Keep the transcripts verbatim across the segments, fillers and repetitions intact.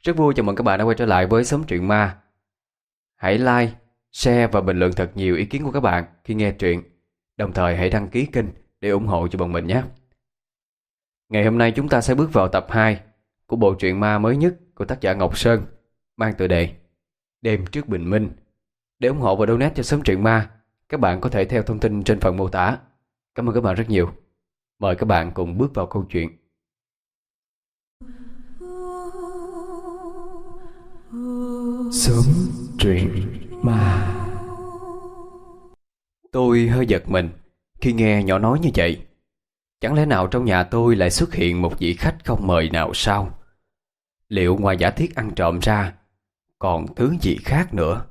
Rất vui chào mừng các bạn đã quay trở lại với Xóm Truyện Ma. Hãy like, share và bình luận thật nhiều ý kiến của các bạn khi nghe truyện. Đồng thời hãy đăng ký kênh để ủng hộ cho bọn mình nhé. Ngày hôm nay chúng ta sẽ bước vào tập hai của bộ truyện ma mới nhất của tác giả Ngọc Sơn, mang tựa đề Đêm trước bình minh. Để ủng hộ và donate cho Xóm Truyện Ma, các bạn có thể theo thông tin trên phần mô tả. Cảm ơn các bạn rất nhiều. Mời các bạn cùng bước vào câu chuyện. Xóm Truyện Ma. Tôi hơi giật mình khi nghe nhỏ nói như vậy. Chẳng lẽ nào trong nhà tôi lại xuất hiện một vị khách không mời nào sao? Liệu ngoài giả thiết ăn trộm ra còn thứ gì khác nữa?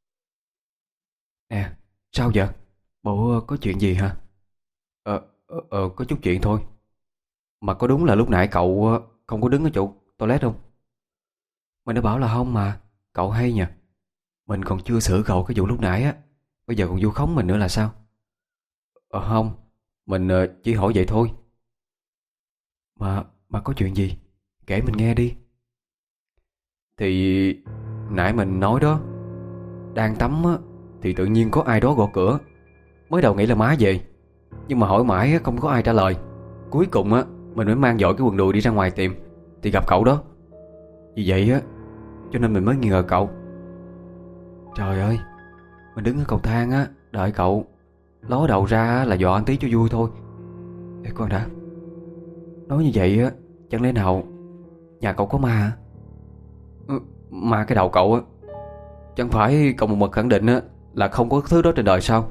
Nè, sao vậy? Bộ có chuyện gì hả? Ờ, ờ, ờ có chút chuyện thôi. Mà có đúng là lúc nãy cậu ờ, không có đứng ở chỗ toilet không? Mình đã bảo là không mà. Cậu hay nhỉ. Mình còn chưa xử cậu cái vụ lúc nãy á, bây giờ còn vu khống mình nữa là sao? Ờ không, mình ờ, chỉ hỏi vậy thôi. Mà mà có chuyện gì? Kể mình nghe đi. Thì nãy mình nói đó, đang tắm á, thì tự nhiên có ai đó gõ cửa. Mới đầu nghĩ là má về, nhưng mà hỏi mãi á, không có ai trả lời. Cuối cùng á, mình mới mang vội cái quần đùi đi ra ngoài tìm, thì gặp cậu đó. Vì vậy á, cho nên mình mới nghi ngờ cậu. Trời ơi, mình đứng ở cầu thang á, đợi cậu ló đầu ra là dọa anh tí cho vui thôi. Ê con đã, nói như vậy á, chẳng lẽ nào nhà cậu có ma hả? Ừ, ma cái đầu cậu á. Chẳng phải cậu một mực khẳng định á là không có thứ đó trên đời sao?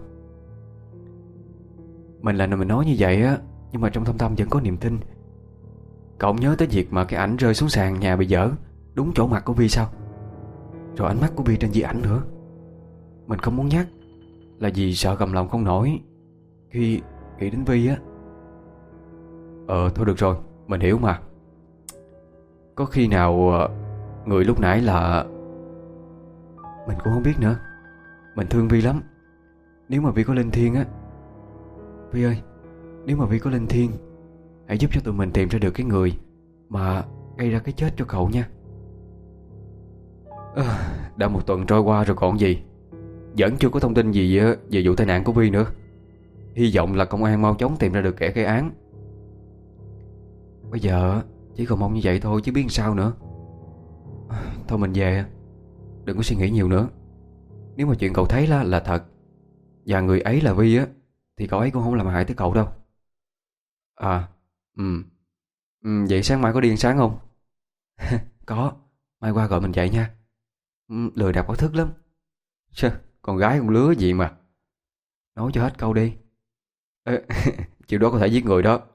Mình là mình nói như vậy á, nhưng mà trong thâm tâm vẫn có niềm tin. Cậu nhớ tới việc mà cái ảnh rơi xuống sàn nhà bị dở đúng chỗ mặt của Vi sao? Rồi ánh mắt của Vi trên di ảnh nữa. Mình không muốn nhắc là vì sợ cầm lòng không nổi khi nghĩ đến Vi á. Ờ thôi được rồi, mình hiểu mà. Có khi nào người lúc nãy là... Mình cũng không biết nữa. Mình thương Vi lắm. Nếu mà Vi có linh thiêng á, Vi ơi, nếu mà Vi có linh thiêng, hãy giúp cho tụi mình tìm ra được cái người mà gây ra cái chết cho cậu nha. à, Đã một tuần trôi qua rồi còn gì. Vẫn chưa có thông tin gì về vụ tai nạn của Vi nữa. Hy vọng là công an mau chóng tìm ra được kẻ gây án. Bây giờ chỉ còn mong như vậy thôi chứ biết sao nữa. Thôi mình về. Đừng có suy nghĩ nhiều nữa. Nếu mà chuyện cậu thấy là, là thật, và người ấy là Vi á, thì cậu ấy cũng không làm hại tới cậu đâu. À, ừ. ừ Vậy sáng mai có đi ăn sáng không? Có. Mai qua gọi mình dậy nha. ừ, Lười đọc báo thức lắm. Chà, con gái con lứa gì mà. Nói cho hết câu đi. Ê, chuyện đó có thể giết người đó.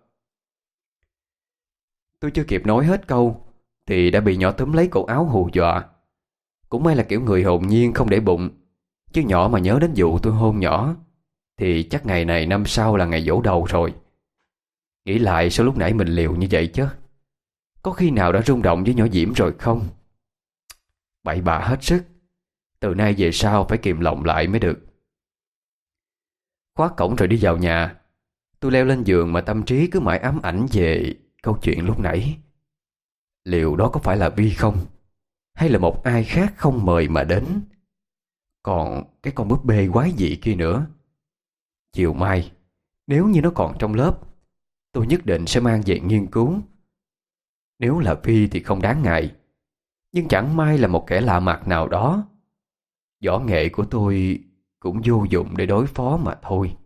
Tôi chưa kịp nói hết câu thì đã bị nhỏ túm lấy cổ áo hù dọa. Cũng may là kiểu người hồn nhiên không để bụng, chứ nhỏ mà nhớ đến vụ tôi hôn nhỏ thì chắc ngày này năm sau là ngày giỗ đầu rồi. Nghĩ lại sao lúc nãy mình liều như vậy chứ. Có khi nào đã rung động với nhỏ Diễm rồi không? Bậy bạ hết sức. Từ nay về sau phải kìm lòng lại mới được. Khóa cổng rồi đi vào nhà. Tôi leo lên giường mà tâm trí cứ mãi ám ảnh về câu chuyện lúc nãy. Liệu đó có phải là Vi không? Hay là một ai khác không mời mà đến? Còn cái con búp bê quái dị kia nữa. Chiều mai, nếu như nó còn trong lớp, tôi nhất định sẽ mang về nghiên cứu. Nếu là Vi thì không đáng ngại, nhưng chẳng may là một kẻ lạ mặt nào đó, võ nghệ của tôi cũng vô dụng để đối phó mà thôi.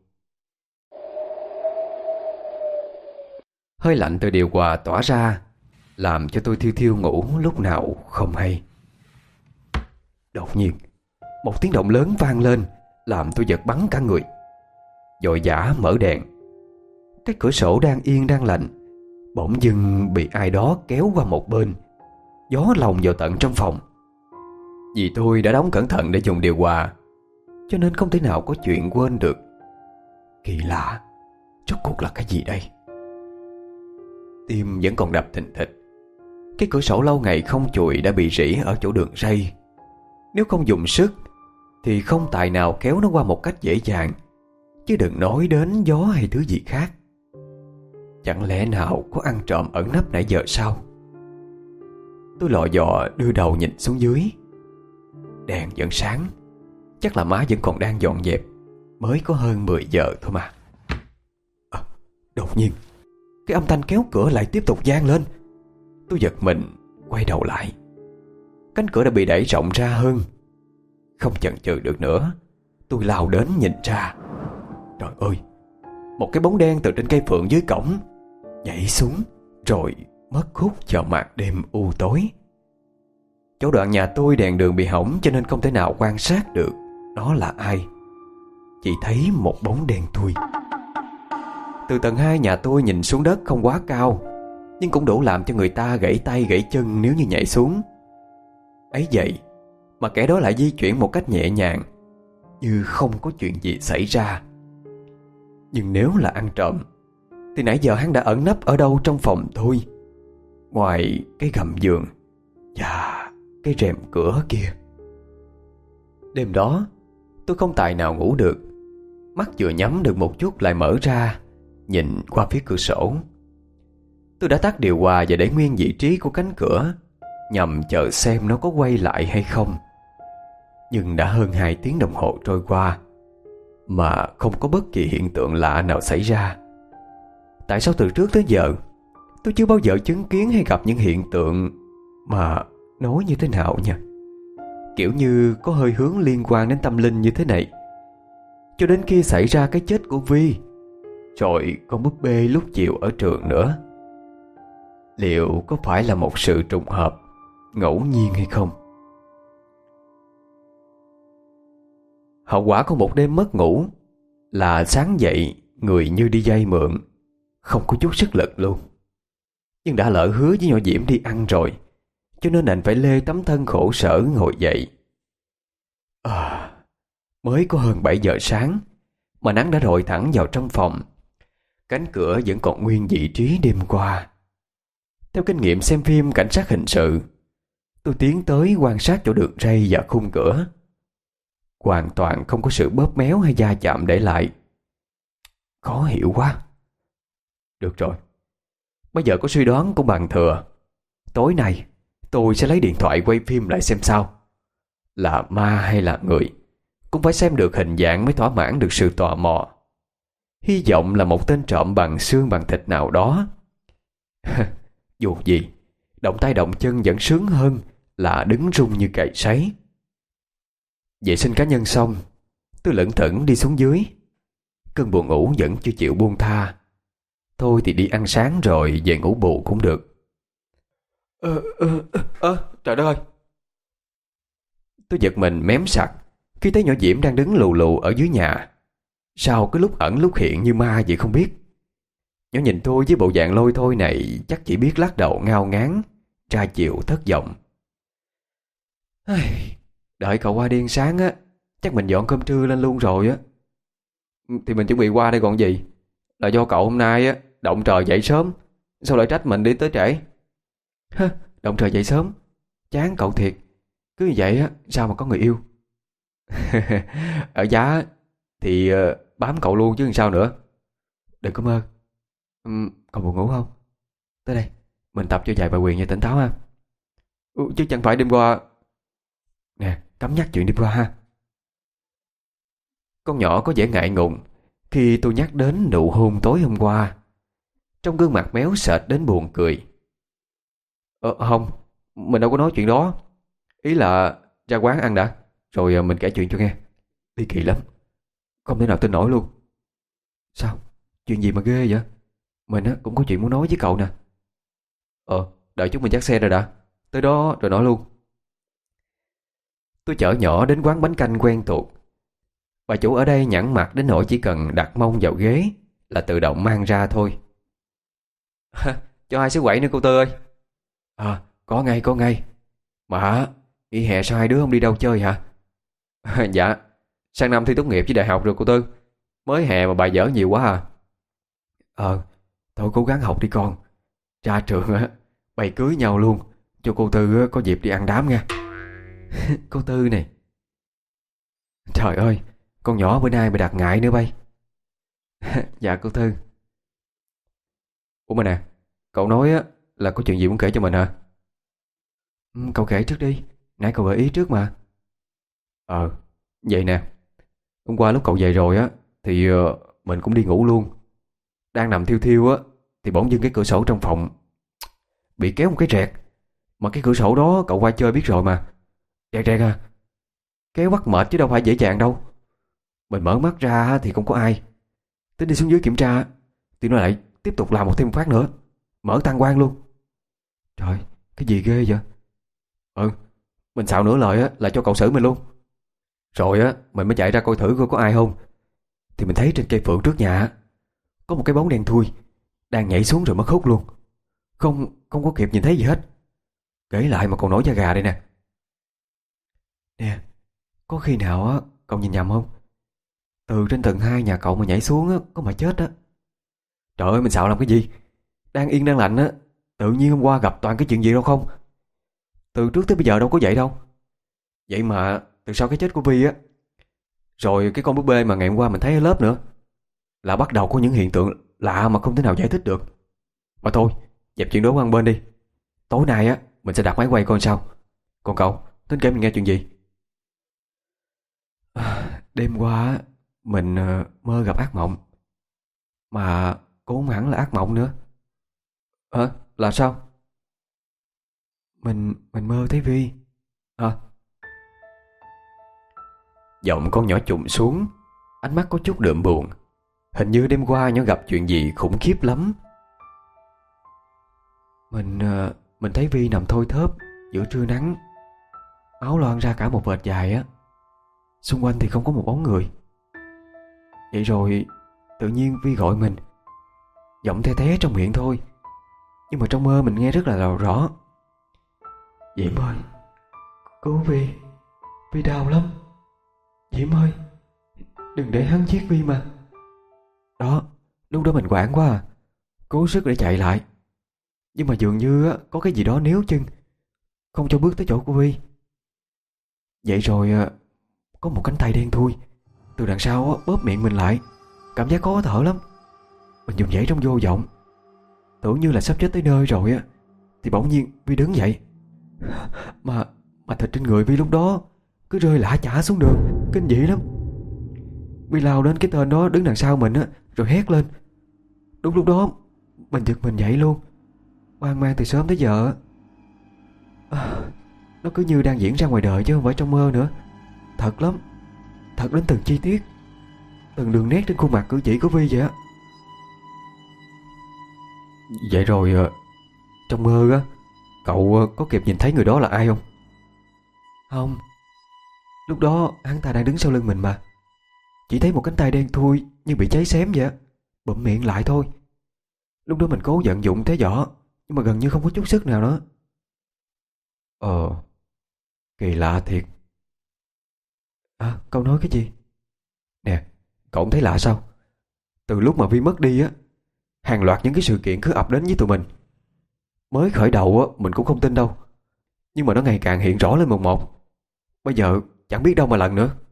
Hơi lạnh từ điều hòa tỏa ra, làm cho tôi thiêu thiêu ngủ lúc nào không hay. Đột nhiên, một tiếng động lớn vang lên, làm tôi giật bắn cả người. Vội vã mở đèn. Cái cửa sổ đang yên đang lạnh bỗng dưng bị ai đó kéo qua một bên, gió lồng vào tận trong phòng. Vì tôi đã đóng cẩn thận để dùng điều hòa, cho nên không thể nào có chuyện quên được. Kỳ lạ, rốt cuộc là cái gì đây? Tim vẫn còn đập thình thịch. Cái cửa sổ lâu ngày không chùi đã bị rỉ ở chỗ đường ray. Nếu không dùng sức thì không tài nào kéo nó qua một cách dễ dàng, chứ đừng nói đến gió hay thứ gì khác. Chẳng lẽ nào có ăn trộm ẩn nấp nãy giờ sao? Tôi lò dò đưa đầu nhìn xuống dưới. Đèn vẫn sáng. Chắc là má vẫn còn đang dọn dẹp. Mới có hơn mười giờ thôi mà. à, Đột nhiên cái âm thanh kéo cửa lại tiếp tục vang lên. Tôi giật mình quay đầu lại. Cánh cửa đã bị đẩy rộng ra hơn. Không chần chừ được nữa, tôi lao đến nhìn ra. Trời ơi, một cái bóng đen từ trên cây phượng dưới cổng nhảy xuống rồi mất hút vào màn đêm u tối. Chỗ đoạn nhà tôi đèn đường bị hỏng cho nên không thể nào quan sát được đó là ai. Chỉ thấy một bóng đen thui. Từ tầng hai nhà tôi nhìn xuống đất không quá cao, nhưng cũng đủ làm cho người ta gãy tay gãy chân nếu như nhảy xuống. Ấy vậy mà kẻ đó lại di chuyển một cách nhẹ nhàng, như không có chuyện gì xảy ra. Nhưng nếu là ăn trộm thì nãy giờ hắn đã ẩn nấp ở đâu trong phòng thôi, ngoài cái gầm giường và cái rèm cửa kia. Đêm đó tôi không tài nào ngủ được. Mắt vừa nhắm được một chút lại mở ra, nhìn qua phía cửa sổ. Tôi đã tắt điều hòa và để nguyên vị trí của cánh cửa, nhằm chờ xem nó có quay lại hay không. Nhưng đã hơn hai tiếng đồng hồ trôi qua mà không có bất kỳ hiện tượng lạ nào xảy ra. Tại sao từ trước tới giờ tôi chưa bao giờ chứng kiến hay gặp những hiện tượng mà nói như thế nào nha, kiểu như có hơi hướng liên quan đến tâm linh như thế này. Cho đến khi xảy ra cái chết của Vi, rồi con búp bê lúc chiều ở trường nữa. Liệu có phải là một sự trùng hợp, ngẫu nhiên hay không? Hậu quả của một đêm mất ngủ là sáng dậy người như đi vay mượn, không có chút sức lực luôn. Nhưng đã lỡ hứa với nhỏ Diễm đi ăn rồi, cho nên anh phải lê tấm thân khổ sở ngồi dậy. À, mới có hơn bảy giờ sáng mà nắng đã rọi thẳng vào trong phòng. Cánh cửa vẫn còn nguyên vị trí đêm qua. Theo kinh nghiệm xem phim cảnh sát hình sự, tôi tiến tới quan sát chỗ đường ray và khung cửa. Hoàn toàn không có sự bóp méo hay va chạm để lại. Khó hiểu quá. Được rồi, bây giờ có suy đoán cũng bằng thừa. Tối nay tôi sẽ lấy điện thoại quay phim lại xem sao. Là ma hay là người, cũng phải xem được hình dạng mới thỏa mãn được sự tò mò. Hy vọng là một tên trộm bằng xương bằng thịt nào đó. Dù gì, động tay động chân vẫn sướng hơn là đứng run như cày sấy. Vệ sinh cá nhân xong, tôi lững thững đi xuống dưới. Cơn buồn ngủ vẫn chưa chịu buông tha. Thôi thì đi ăn sáng rồi về ngủ bù cũng được. Ơ ơ ơ trời đất ơi. Tôi giật mình mém sặc khi thấy nhỏ Diễm đang đứng lù lù ở dưới nhà. Sao cái lúc ẩn lúc hiện như ma vậy không biết. Nhỏ nhìn tôi với bộ dạng lôi thôi này chắc chỉ biết lắc đầu ngao ngán, tra chiều thất vọng. Đợi cậu qua đi ăn sáng á, chắc mình dọn cơm trưa lên luôn rồi á. Thì mình chuẩn bị qua đây còn gì. Là do cậu hôm nay á động trời dậy sớm, sao lại trách mình đi tới trễ. Hơ, động trời dậy sớm, chán cậu thiệt. Cứ như vậy á sao mà có người yêu. Ở giá thì uh, bám cậu luôn chứ làm sao nữa. Đừng có mơ. uhm, Cậu buồn ngủ không? Tới đây, mình tập cho vài bài quyền cho tỉnh táo ha. ừ, Chứ chẳng phải đêm qua. Nè, cấm nhắc chuyện đêm qua ha. Con nhỏ có vẻ ngại ngùng khi tôi nhắc đến nụ hôn tối hôm qua. Trong gương mặt méo sệt đến buồn cười. Ờ không, mình đâu có nói chuyện đó. Ý là ra quán ăn đã, rồi mình kể chuyện cho nghe. Ly kỳ lắm, không thể nào tin nổi luôn. Sao? Chuyện gì mà ghê vậy? Mình á cũng có chuyện muốn nói với cậu nè. Ờ, đợi chút mình dắt xe rồi đã. Tới đó rồi nói luôn. Tôi chở nhỏ đến quán bánh canh quen thuộc. Bà chủ ở đây nhẵn mặt đến nỗi chỉ cần đặt mông vào ghế là tự động mang ra thôi. Cho hai xứ quẩy nữa cô Tư ơi. À, có ngay có ngay. Mà nghỉ hè sao hai đứa không đi đâu chơi hả? Dạ, sang năm thi tốt nghiệp với đại học rồi cô Tư. Mới hè mà bài vở nhiều quá à. Ờ, thôi cố gắng học đi con. Ra trường á, bày cưới nhau luôn, cho cô Tư có dịp đi ăn đám nha. Cô Tư này. Trời ơi, con nhỏ bữa nay bị đặt ngại nữa bay. Dạ cô Tư. Ủa mà nè, cậu nói á là có chuyện gì muốn kể cho mình hả? Ừ, cậu kể trước đi. Nãy cậu gợi ý trước mà. Ờ, vậy nè. Hôm qua lúc cậu về rồi á thì ờ, mình cũng đi ngủ luôn. Đang nằm thiêu thiêu á thì bỗng dưng cái cửa sổ trong phòng bị kéo một cái rẹt. Mà cái cửa sổ đó cậu qua chơi biết rồi mà. Rẹt rẹt à. Kéo bắt mệt chứ đâu phải dễ dàng đâu. Mình mở mắt ra thì không có ai. Tính đi xuống dưới kiểm tra thì nó lại tiếp tục làm một thêm một phát nữa. Mở tăng quang luôn. Trời, cái gì ghê vậy? Ừ, mình xạo nửa lời á là cho cậu xử mình luôn. Rồi á mình mới chạy ra coi thử coi có ai không. Thì mình thấy trên cây phượng trước nhà á, có một cái bóng đen thui đang nhảy xuống rồi mất hút luôn. Không không có kịp nhìn thấy gì hết. Kể lại mà còn nổi da gà đây nè. Nè, có khi nào á cậu nhìn nhầm không? Từ trên tầng hai nhà cậu mà nhảy xuống á có mà chết á. Trời ơi mình xạo làm cái gì? Đang yên đang lành á, tự nhiên hôm qua gặp toàn cái chuyện gì đâu không. Từ trước tới bây giờ đâu có vậy đâu. Vậy mà từ sau cái chết của Vi á, rồi cái con búp bê mà ngày hôm qua mình thấy ở lớp nữa, là bắt đầu có những hiện tượng lạ mà không thể nào giải thích được. Mà thôi, dẹp chuyện đó qua một bên đi. Tối nay á mình sẽ đặt máy quay coi sao. Còn cậu, tính kể mình nghe chuyện gì? À, đêm qua á, mình ờ, mơ gặp ác mộng. Mà cũng không hẳn là ác mộng nữa. Ờ, là sao? Mình mình mơ thấy Vi. À, giọng con nhỏ trùng xuống, ánh mắt có chút đượm buồn. Hình như đêm qua nhỏ gặp chuyện gì khủng khiếp lắm. Mình ờ, mình thấy Vi nằm thoi thóp giữa trưa nắng, áo loang ra cả một vệt dài á. Xung quanh thì không có một bóng người. Vậy rồi tự nhiên Vi gọi mình, giọng the thé trong miệng thôi, nhưng mà trong mơ mình nghe rất là rõ rõ. Diễm ơi, cứu Vi, Vi đau lắm. Diễm ơi, đừng để hắn giết Vi mà. Đó, lúc đó mình hoảng quá à, cố sức để chạy lại. Nhưng mà dường như á, có cái gì đó níu chân, không cho bước tới chỗ của Vi. Vậy rồi à, có một cánh tay đen thui từ đằng sau á, bóp miệng mình lại. Cảm giác khó thở lắm. Mình dùng dãy trong vô vọng, tưởng như là sắp chết tới nơi rồi á. Thì bỗng nhiên Vi đứng dậy. Mà mà thịt trên người Vi lúc đó cứ rơi lả chả xuống đường, kinh dị lắm. Vi lao đến cái tên đó đứng đằng sau mình á, rồi hét lên. Đúng lúc đó mình giật mình dậy luôn, hoang mang từ sớm tới giờ. À, nó cứ như đang diễn ra ngoài đời chứ không phải trong mơ nữa. Thật lắm, thật đến từng chi tiết, từng đường nét trên khuôn mặt cử chỉ của Vi vậy á. Vậy rồi ờ, trong mơ á, cậu ờ, có kịp nhìn thấy người đó là ai không? Không, lúc đó hắn ta đang đứng sau lưng mình mà. Chỉ thấy một cánh tay đen thui như bị cháy xém vậy á, bụm miệng lại thôi. Lúc đó mình cố vận dụng thế võ, nhưng mà gần như không có chút sức nào nữa. Ờ, kỳ lạ thiệt. À, cậu nói cái gì? Nè, cậu không thấy lạ sao? Từ lúc mà Vi mất đi á, hàng loạt những cái sự kiện cứ ập đến với tụi mình. Mới khởi đầu á, mình cũng không tin đâu. Nhưng mà nó ngày càng hiện rõ lên một một. Bây giờ chẳng biết đâu mà lần nữa.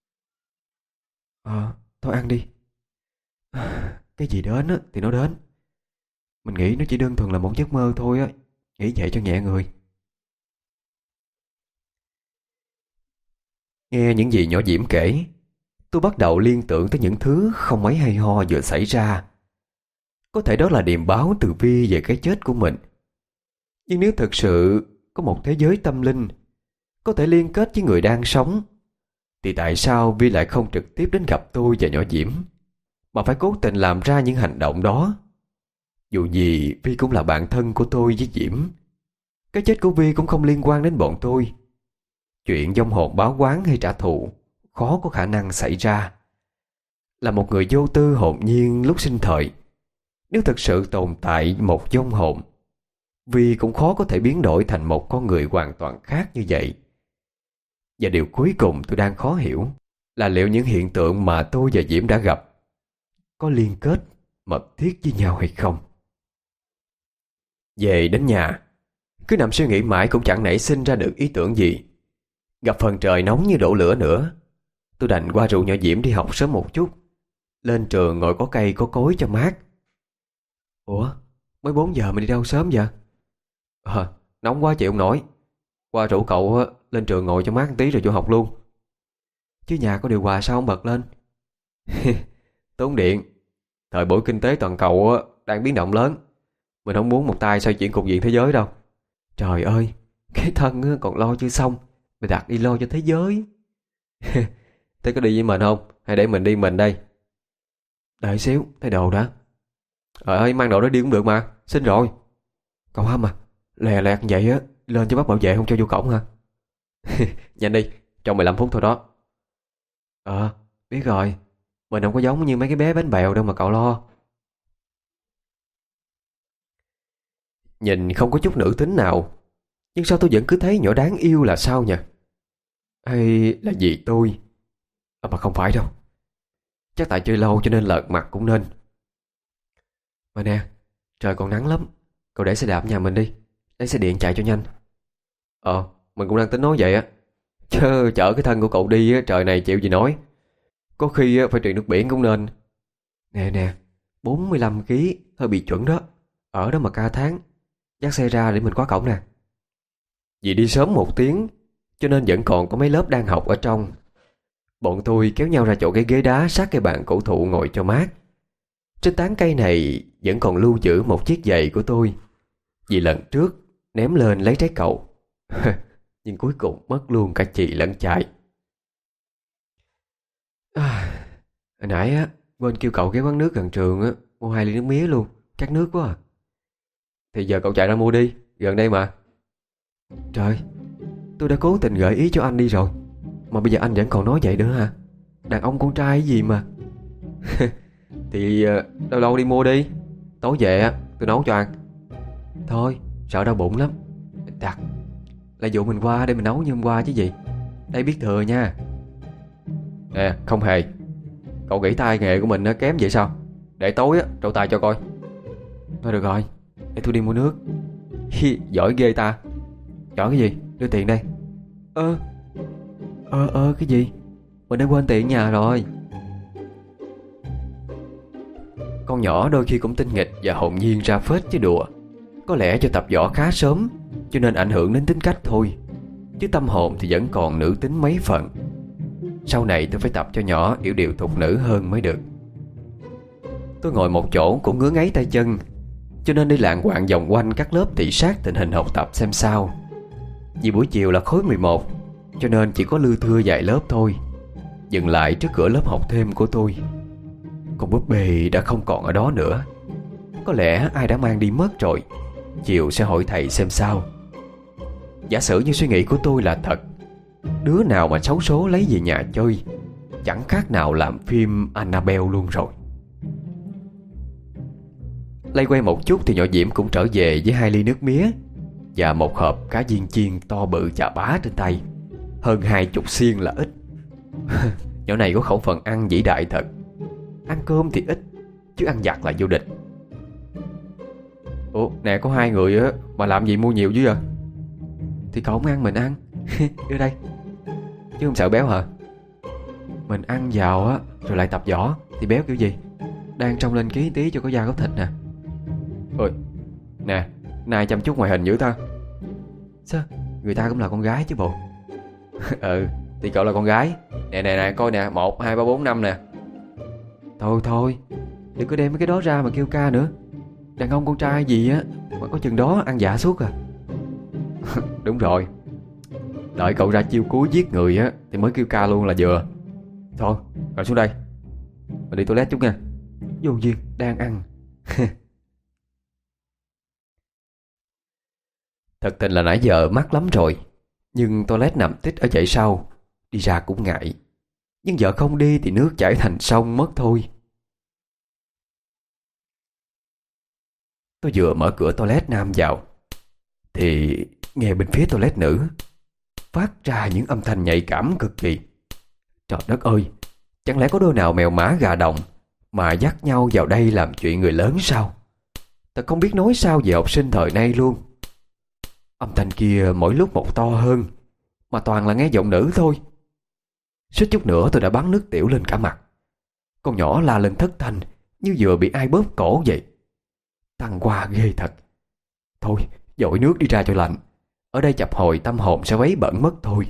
Ờ, thôi ăn đi. À, cái gì đến á, thì nó đến. Mình nghĩ nó chỉ đơn thuần là một giấc mơ thôi á. Nghĩ vậy cho nhẹ người. Nghe những gì nhỏ Diễm kể, tôi bắt đầu liên tưởng tới những thứ không mấy hay ho vừa xảy ra. Có thể đó là điềm báo từ Vi về cái chết của mình. Nhưng nếu thực sự có một thế giới tâm linh có thể liên kết với người đang sống, thì tại sao Vi lại không trực tiếp đến gặp tôi và nhỏ Diễm, mà phải cố tình làm ra những hành động đó? Dù gì Vi cũng là bạn thân của tôi với Diễm. Cái chết của Vi cũng không liên quan đến bọn tôi. Chuyện vong hồn báo oán hay trả thù khó có khả năng xảy ra. Là một người vô tư hồn nhiên lúc sinh thời, nếu thực sự tồn tại một vong hồn, Vi cũng khó có thể biến đổi thành một con người hoàn toàn khác như vậy. Và điều cuối cùng tôi đang khó hiểu là liệu những hiện tượng mà tôi và Diễm đã gặp có liên kết mật thiết với nhau hay không. Về đến nhà, cứ nằm suy nghĩ mãi cũng chẳng nảy sinh ra được ý tưởng gì. Gặp phần trời nóng như đổ lửa nữa, tôi đành qua rủ nhỏ Diễm đi học sớm một chút, lên trường ngồi có cây có cối cho mát. Ủa, mới bốn giờ mình đi đâu sớm vậy? Ờ, nóng quá chịu không nổi. Qua rủ cậu á, lên trường ngồi cho mát một tí rồi vô học luôn. Chứ nhà có điều hòa sao không bật lên? Tốn điện. Thời buổi kinh tế toàn cầu á, đang biến động lớn. Mình không muốn một tay xoay chuyển cục diện thế giới đâu. Trời ơi, cái thân á, còn lo chưa xong, mày đặt đi lo cho thế giới. Thế có đi với mình không? Hay để mình đi mình đây? Đợi xíu, thay đồ đã. Trời ơi, mang đồ đó đi cũng được mà. Xin rồi. Cậu Hâm à, lè lẹt vậy á, lên cho bắt bảo vệ không cho vô cổng hả? Nhanh đi, trong mười lăm phút thôi đó. Ờ, biết rồi. Mình không có giống như mấy cái bé bánh bèo đâu mà cậu lo. Nhìn không có chút nữ tính nào, nhưng sao tôi vẫn cứ thấy nhỏ đáng yêu là sao nhỉ? Hay là vì tôi? À, mà không phải đâu. Chắc tại chơi lâu cho nên lợt mặt cũng nên. Mà nè, trời còn nắng lắm. Cậu để xe đạp nhà mình đi, lấy xe điện chạy cho nhanh. Ờ, mình cũng đang tính nói vậy á. Chứ chở cái thân của cậu đi á, trời này chịu gì nói. Có khi á, phải truyền nước biển cũng nên. Nè nè, bốn mươi lăm ký hơi bị chuẩn đó. Ở đó mà ca tháng. Dắt xe ra để mình khóa cổng nè. Vì đi sớm một tiếng cho nên vẫn còn có mấy lớp đang học ở trong. Bọn tôi kéo nhau ra chỗ cái ghế đá sát cây bàn cổ thụ ngồi cho mát. Trên tán cây này vẫn còn lưu giữ một chiếc giày của tôi, vì lần trước ném lên lấy trái cậu. Nhưng cuối cùng mất luôn cả chị lẫn chạy. À, hồi nãy á, quên kêu cậu ghé quán nước gần trường á, mua hai ly nước mía luôn, khát nước quá à. Thì giờ cậu chạy ra mua đi, gần đây mà. Trời, tôi đã cố tình gợi ý cho anh đi rồi, mà bây giờ anh vẫn còn nói vậy nữa hả? Đàn ông con trai gì mà. Thì uh, lâu lâu đi mua đi, tối về á tôi nấu cho ăn. Thôi, sợ đau bụng lắm. Đặt là dụ mình qua để mình nấu như hôm qua chứ gì. Đây biết thừa nha. Nè, không hề. Cậu nghĩ tay nghề của mình nó kém vậy sao? Để tối á, trổ tài cho coi. Thôi được rồi, để tôi đi mua nước. Hi, giỏi ghê ta. Giỏi cái gì? Đưa tiền đây. Ơ Ơ ơ cái gì? Mình đã quên tiền nhà rồi. Con nhỏ đôi khi cũng tinh nghịch và hồn nhiên ra phết chứ đùa. Có lẽ do tập võ khá sớm cho nên ảnh hưởng đến tính cách thôi, chứ tâm hồn thì vẫn còn nữ tính mấy phần. Sau này tôi phải tập cho nhỏ yểu điệu thục nữ hơn mới được. Tôi ngồi một chỗ cũng ngứa ngáy tay chân, cho nên đi lạng quạng vòng quanh các lớp thị sát tình hình học tập xem sao. Vì buổi chiều là khối mười một, cho nên chỉ có lưa thưa vài lớp thôi. Dừng lại trước cửa lớp học thêm của tôi. Con búp bê đã không còn ở đó nữa. Có lẽ ai đã mang đi mất rồi. Chiều sẽ hỏi thầy xem sao. Giả sử như suy nghĩ của tôi là thật, đứa nào mà xấu số lấy về nhà chơi, chẳng khác nào làm phim Annabelle luôn rồi. Lay quay một chút thì nhỏ Diễm cũng trở về với hai ly nước mía và một hộp cá viên chiên to bự chà bá trên tay. Hơn hai chục xiên là ít. Nhỏ này có khẩu phần ăn vĩ đại thật. Ăn cơm thì ít, chứ ăn vặt là vô địch. Ủa nè, có hai người á mà làm gì mua nhiều dữ vậy? Thì cậu không ăn mình ăn. Đưa đây. Chứ không sợ béo hả? Mình ăn vào á rồi lại tập võ thì béo kiểu gì? Đang trông lên ký tí cho có da có thịt nè. Ôi, nè, nay chăm chút ngoại hình dữ ta. Sao? Người ta cũng là con gái chứ bộ. Ừ, thì cậu là con gái. Nè nè nè, coi nè, một, hai, ba, bốn, năm nè. Thôi thôi, đừng có đem mấy cái đó ra mà kêu ca nữa. Đàn ông con trai gì á mà có chừng đó ăn dạ suốt à. Đúng rồi. Đợi cậu ra chiêu cuối giết người á thì mới kêu ca luôn là vừa. Thôi, ngồi xuống đây. Mình đi toilet chút nha. Vô duyên, đang ăn. Thật tình là nãy giờ mắc lắm rồi, nhưng toilet nằm tít ở dãy sau, đi ra cũng ngại. Nhưng giờ không đi thì nước chảy thành sông mất thôi. Tôi vừa mở cửa toilet nam vào thì nghe bên phía toilet nữ phát ra những âm thanh nhạy cảm cực kỳ. Trời đất ơi, chẳng lẽ có đôi nào mèo mã gà đồng mà dắt nhau vào đây làm chuyện người lớn sao? Thật không biết nói sao về học sinh thời nay luôn. Âm thanh kia mỗi lúc một to hơn, mà toàn là nghe giọng nữ thôi. Suýt chút nữa tôi đã bắn nước tiểu lên cả mặt. Con nhỏ la lên thất thanh như vừa bị ai bóp cổ vậy. Tăng qua ghê thật. Thôi, dội nước đi ra cho lạnh. Ở đây chập hồi tâm hồn sẽ vấy bẩn mất thôi.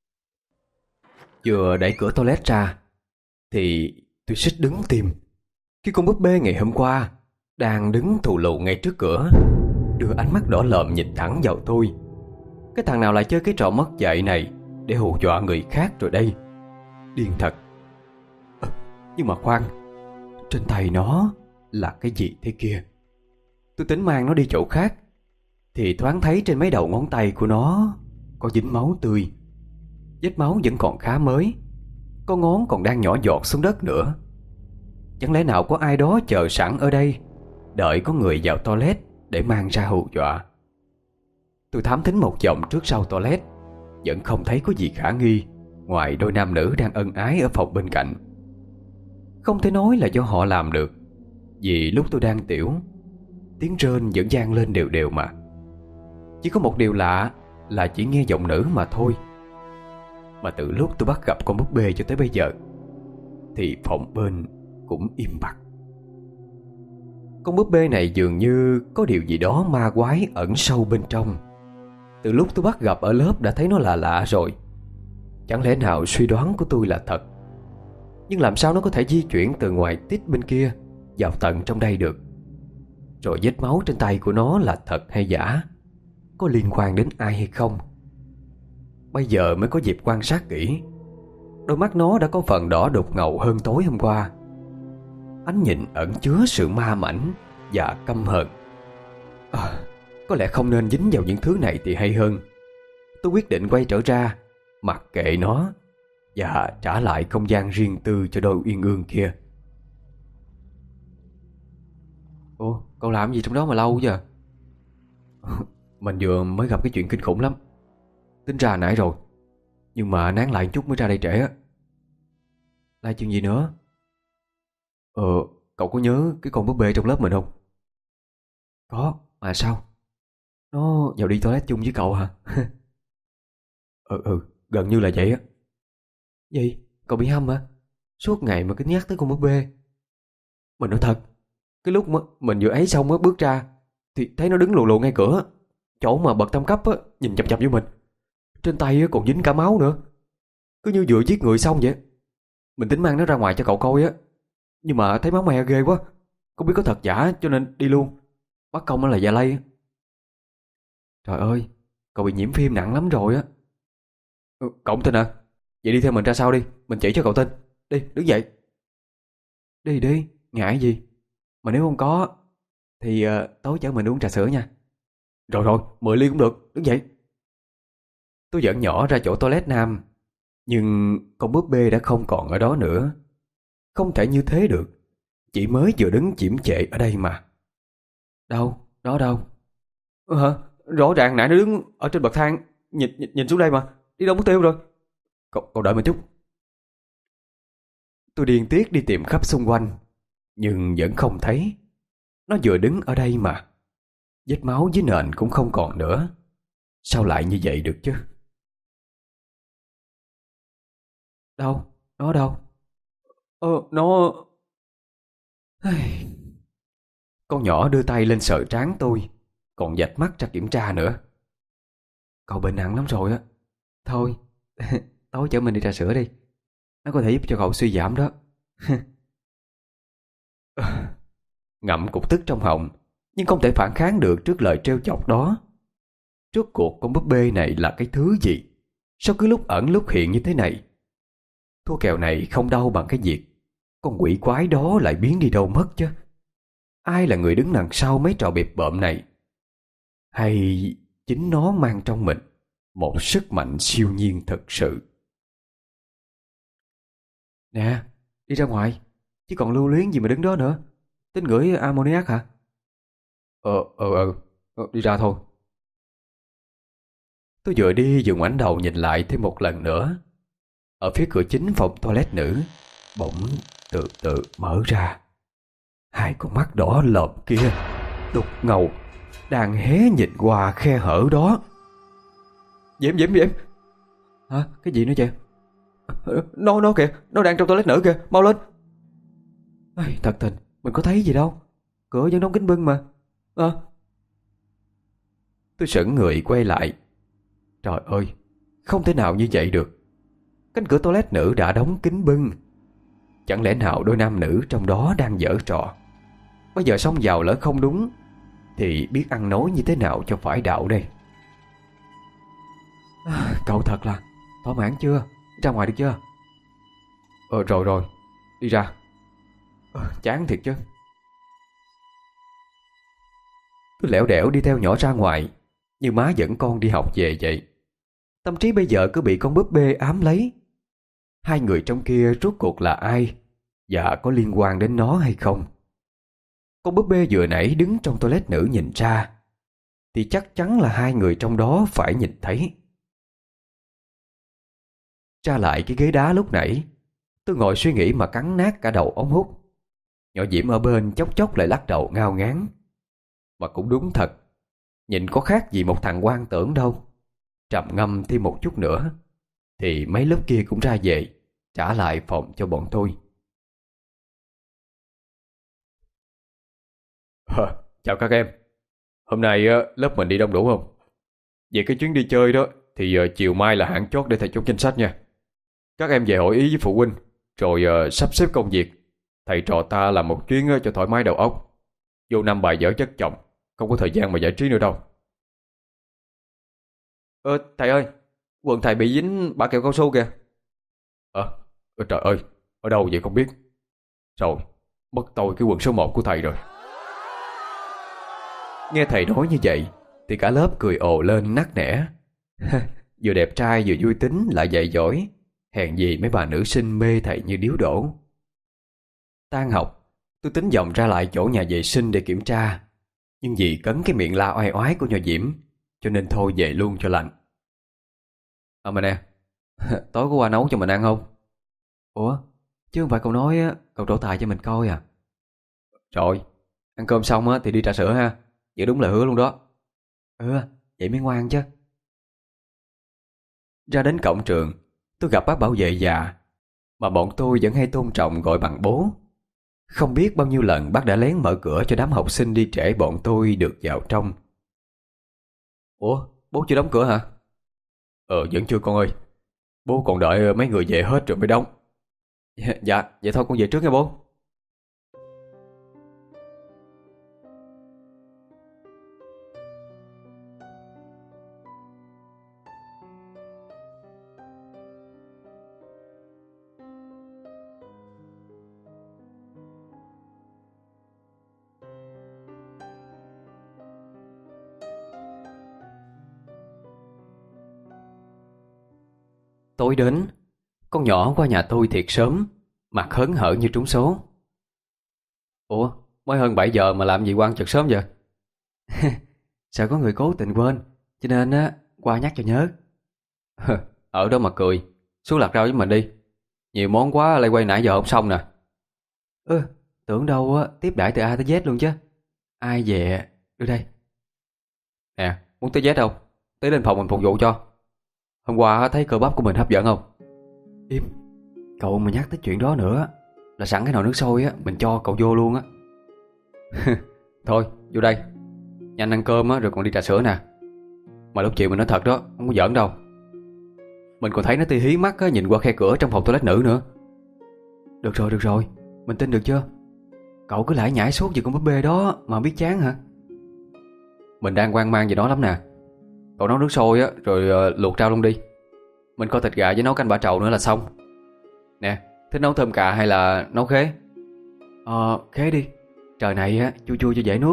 Vừa đẩy cửa toilet ra thì tôi suýt đứng tim khi con búp bê ngày hôm qua đang đứng thù lù ngay trước cửa, đưa ánh mắt đỏ lợm nhìn thẳng vào tôi. Cái thằng nào lại chơi cái trò mất dạy này để hù dọa người khác rồi đây? Điên thật. À, nhưng mà khoan, trên tay nó là cái gì thế kia? Tôi tính mang nó đi chỗ khác thì thoáng thấy trên mấy đầu ngón tay của nó có dính máu tươi. Vết máu vẫn còn khá mới, có ngón còn đang nhỏ giọt xuống đất nữa. Chẳng lẽ nào có ai đó chờ sẵn ở đây, đợi có người vào toilet để mang ra hù dọa? Tôi thám thính một vòng trước sau toilet, vẫn không thấy có gì khả nghi ngoài đôi nam nữ đang ân ái ở phòng bên cạnh. Không thể nói là do họ làm được, vì lúc tôi đang tiểu, tiếng rên vẫn vang lên đều đều mà. Chỉ có một điều lạ là chỉ nghe giọng nữ mà thôi. Mà từ lúc tôi bắt gặp con búp bê cho tới bây giờ thì phòng bên cũng im bặt. Con búp bê này dường như có điều gì đó ma quái ẩn sâu bên trong. Từ lúc tôi bắt gặp ở lớp đã thấy nó lạ lạ rồi. Chẳng lẽ nào suy đoán của tôi là thật? Nhưng làm sao nó có thể di chuyển từ ngoài tít bên kia vào tận trong đây được? Rồi vết máu trên tay của nó là thật hay giả? Có liên quan đến ai hay không? Bây giờ mới có dịp quan sát kỹ. Đôi mắt nó đã có phần đỏ đục ngầu hơn tối hôm qua. Ánh nhìn ẩn chứa sự ma mãnh và căm hờn. À, có lẽ không nên dính vào những thứ này thì hay hơn. Tôi quyết định quay trở ra, mặc kệ nó và trả lại không gian riêng tư cho đôi uyên ương kia. Ủa, cậu làm gì trong đó mà lâu vậy? Mình vừa mới gặp cái chuyện kinh khủng lắm. Tính ra nãy rồi, nhưng mà nán lại chút mới ra đây trễ á. Là chuyện gì nữa? Ờ, cậu có nhớ cái con búp bê trong lớp mình không? Có, mà sao? Nó vào đi toilet chung với cậu hả? Ừ ừ, gần như là vậy á. Gì? Cậu bị hâm hả? Suốt ngày mà cứ nhắc tới con búp bê. Mình nói thật, cái lúc mà mình vừa ấy xong á, bước ra thì thấy nó đứng lù lù ngay cửa, chỗ mà bật tam cấp á, nhìn chằm chằm vô mình. Trên tay á còn dính cả máu nữa, cứ như vừa giết người xong vậy. Mình tính mang nó ra ngoài cho cậu coi á, nhưng mà thấy máu me ghê quá, không biết có thật giả cho nên đi luôn. Bắt công nó là già lây. Trời ơi, cậu bị nhiễm phim nặng lắm rồi á. Ừ, cậu không tin à? Vậy đi theo mình ra sau đi, mình chỉ cho cậu tin. Đi, đứng dậy. Đi đi, ngại gì. Mà nếu không có thì uh, tối chở mình uống trà sữa nha. Rồi rồi, mười ly cũng được, đứng dậy. Tôi dẫn nhỏ ra chỗ toilet nam, nhưng con búp bê đã không còn ở đó nữa. Không thể như thế được, chỉ mới vừa đứng chiếm trệ ở đây mà. Đâu, đó đâu? Ừ, hả? Rõ ràng nãy nó đứng ở trên bậc thang, nhìn, nhìn, nhìn xuống đây mà. Đi đâu mất tiêu rồi? Cậu, cậu đợi mình chút. Tôi điên tiết đi tìm khắp xung quanh, nhưng vẫn không thấy. Nó vừa đứng ở đây mà. Vết máu dưới nền cũng không còn nữa. Sao lại như vậy được chứ? Đâu? Nó đâu? Ờ, nó... Con nhỏ đưa tay lên sờ trán tôi, còn vạch mắt ra kiểm tra nữa. Cậu bệnh nặng lắm rồi á. Thôi, tối chở mình đi trà sữa đi. Nó có thể giúp cho cậu suy giảm đó. Ngậm cục tức trong họng, nhưng không thể phản kháng được trước lời trêu chọc đó. Rốt cuộc con búp bê này là cái thứ gì? Sao cứ lúc ẩn lúc hiện như thế này? Thua kèo này không đau bằng cái việc con quỷ quái đó lại biến đi đâu mất chứ. Ai là người đứng đằng sau mấy trò bịp bợm này? Hay chính nó mang trong mình một sức mạnh siêu nhiên thật sự? Nè, đi ra ngoài, chứ còn lưu luyến gì mà đứng đó nữa. Tính ngửi ammoniac hả? Ờ, ờ, ờ, đi ra thôi. Tôi vừa đi vừa ngoảnh đầu nhìn lại thêm một lần nữa. Ở phía cửa chính phòng toilet nữ bỗng từ từ mở ra. Hai con mắt đỏ lòm kia, đục ngầu, đang hé nhìn qua khe hở đó. Diễm, Diễm, Diễm. Hả? Cái gì nữa vậy? Nó, nó kìa, nó đang trong toilet nữ kìa, mau lên. Ây, thật tình, mình có thấy gì đâu. Cửa vẫn đóng kín bưng mà. À. Tôi sững người quay lại, Trời ơi, không thể nào như vậy được. Cánh cửa toilet nữ đã đóng kín bưng. Chẳng lẽ nào đôi nam nữ trong đó đang giở trò? Bây giờ xông vào lỡ không đúng thì biết ăn nói như thế nào cho phải đạo đây. À, cậu thật là thỏa mãn chưa? Ra ngoài được chưa? Ờ rồi rồi, đi ra. Ờ, chán thiệt chứ. Tôi lẻo đẻo đi theo nhỏ ra ngoài, như má dẫn con đi học về vậy. Tâm trí bây giờ cứ bị con búp bê ám lấy. Hai người trong kia rốt cuộc là ai, và có liên quan đến nó hay không? Con búp bê vừa nãy đứng trong toilet nữ nhìn ra, thì chắc chắn là hai người trong đó phải nhìn thấy. Tra lại cái ghế đá lúc nãy, tôi ngồi suy nghĩ mà cắn nát cả đầu ống hút. Nhỏ Diễm ở bên chốc chốc lại lắc đầu ngao ngán. Mà cũng đúng thật, nhìn có khác gì một thằng quan tưởng đâu. Trầm ngâm thêm một chút nữa thì mấy lớp kia cũng ra về, trả lại phòng cho bọn tôi. À, chào các em. Hôm nay lớp mình đi đông đủ không? Về cái chuyến đi chơi đó thì chiều mai là hạn chót để thầy chốt danh sách nha. Các em về hội ý với phụ huynh, rồi sắp xếp công việc. Thầy trò ta làm một chuyến cho thoải mái đầu óc. Vô năm bài vở chất chồng, không có thời gian mà giải trí nữa đâu. Ờ thầy ơi, quần thầy bị dính bả kẹo cao su kìa. Ờ à, trời ơi, ở đâu vậy không biết. Rồi, mất tôi cái quần số một của thầy rồi. Nghe thầy nói như vậy thì cả lớp cười ồ lên nắc nẻ. Vừa đẹp trai vừa vui tính lại dạy giỏi, hèn gì mấy bà nữ sinh mê thầy như điếu đổ. Tan học, tôi tính vòng ra lại chỗ nhà vệ sinh để kiểm tra, nhưng vì cấn cái miệng la oai oái của nhỏ Diễm, cho nên thôi về luôn cho lành. À mà nè, tối có qua nấu cho mình ăn không? Ủa, chứ không phải cậu nói cậu trổ tài cho mình coi à? Rồi, ăn cơm xong thì đi trà sữa ha. Vậy đúng là hứa luôn đó. Ừ, vậy mới ngoan chứ. Ra đến cổng trường, tôi gặp bác bảo vệ già mà bọn tôi vẫn hay tôn trọng gọi bằng bố. Không biết bao nhiêu lần bác đã lén mở cửa cho đám học sinh đi trễ bọn tôi được vào trong. Ủa, bố chưa đóng cửa hả? Ờ, vẫn chưa con ơi. Bố còn đợi mấy người về hết rồi mới đóng. Dạ, vậy thôi con về trước nha bố. Tối đến, con nhỏ qua nhà tôi thiệt sớm, mặt hớn hở như trúng số. Ủa, mới hơn bảy giờ mà làm gì quan chợt sớm vậy? Sợ có người cố tình quên, cho nên á qua nhắc cho nhớ. Ở đó mà cười, xuống lặt rau với mình đi. Nhiều món quá lại quay nãy giờ không xong nè. Ừ, tưởng đâu á tiếp đãi từ A tới Z luôn chứ. Ai về, đưa đây. Nè, muốn tới Z không? Tới lên phòng mình phục vụ cho. Hôm qua thấy cơ bắp của mình hấp dẫn không? Im, cậu mà nhắc tới chuyện đó nữa là sẵn cái nồi nước sôi á mình cho cậu vô luôn á. Thôi, vô đây. Nhanh ăn cơm á rồi còn đi trà sữa nè. Mà lúc chiều mình nói thật đó, không có giỡn đâu. Mình còn thấy nó ti hí mắt á, nhìn qua khe cửa trong phòng toilet nữ nữa. Được rồi, được rồi, mình tin được chưa? Cậu cứ lải nhải suốt về con búp bê đó mà không biết chán hả? Mình đang hoang mang về nó lắm nè. Cậu nấu nước sôi á rồi uh, luộc rau luôn đi. Mình coi thịt gà với nấu canh bã trầu nữa là xong. Nè, thích nấu thơm cà hay là nấu khế? Ờ, khế đi. Trời này á, chua chua cho dễ nuốt.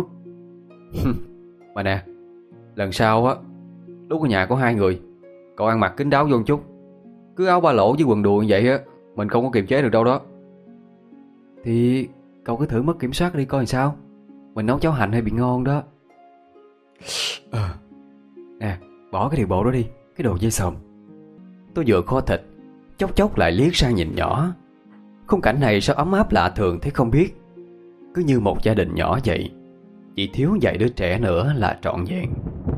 Mà nè, lần sau á, lúc ở nhà có hai người, cậu ăn mặc kín đáo vô một chút. Cứ áo ba lỗ với quần đùi như vậy á, mình không có kiềm chế được đâu đó. Thì cậu cứ thử mất kiểm soát đi coi làm sao. Mình nấu cháo hành hay bị ngon đó. Ờ. Nè, bỏ cái điều bộ đó đi, cái đồ dây sòm. Tôi vừa kho thịt, chốc chốc lại liếc sang nhìn nhỏ. Khung cảnh này sao ấm áp lạ thường thế không biết. Cứ như một gia đình nhỏ vậy, chỉ thiếu vài đứa trẻ nữa là trọn vẹn.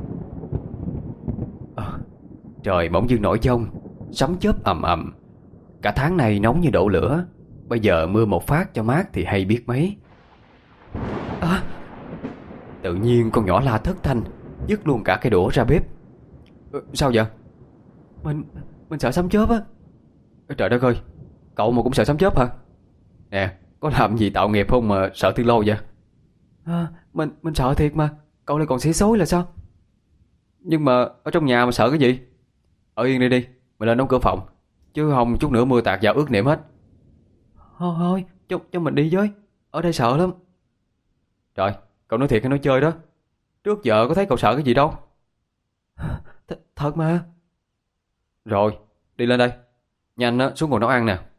À, trời bỗng dưng nổi giông, sấm chớp ầm ầm. Cả tháng này nóng như đổ lửa, bây giờ mưa một phát cho mát thì hay biết mấy. À, tự nhiên con nhỏ la thất thanh, dứt luôn cả cái đũa ra bếp. Sao vậy? Mình Mình sợ sấm chớp á. Trời đất ơi, cậu mà cũng sợ sấm chớp hả? Nè, có làm gì tạo nghiệp không mà sợ thiên lôi vậy? À, mình mình sợ thiệt mà. Cậu lại còn xỉ xối là sao? Nhưng mà ở trong nhà mà sợ cái gì? Ở yên đi đi, mình lên đóng cửa phòng, chứ không chút nữa mưa tạt vào ướt niệm hết. Thôi thôi, cho, cho mình đi với. Ở đây sợ lắm. Trời, cậu nói thiệt hay nói chơi đó? Trước giờ có thấy cậu sợ cái gì đâu. Th Thật mà. Rồi, đi lên đây. Nhanh á, xuống ngồi nấu ăn nè.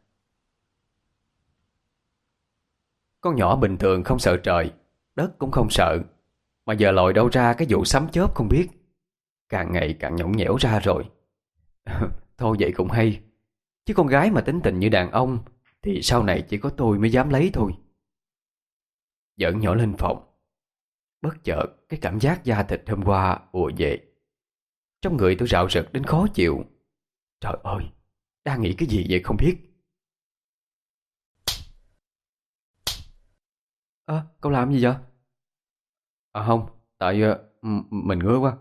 Con nhỏ bình thường không sợ trời, đất cũng không sợ, mà giờ lòi đâu ra cái vụ sấm chớp không biết. Càng ngày càng nhõng nhẽo ra rồi. Thôi vậy cũng hay. Chứ con gái mà tính tình như đàn ông thì sau này chỉ có tôi mới dám lấy thôi. Dẫn nhỏ lên phòng, bất chợt cái cảm giác da thịt hôm qua ùa về. Trong người tôi rạo rực đến khó chịu. Trời ơi, đang nghĩ cái gì vậy không biết. Ơ, cậu làm gì vậy? À không, tại uh, mình ngứa quá.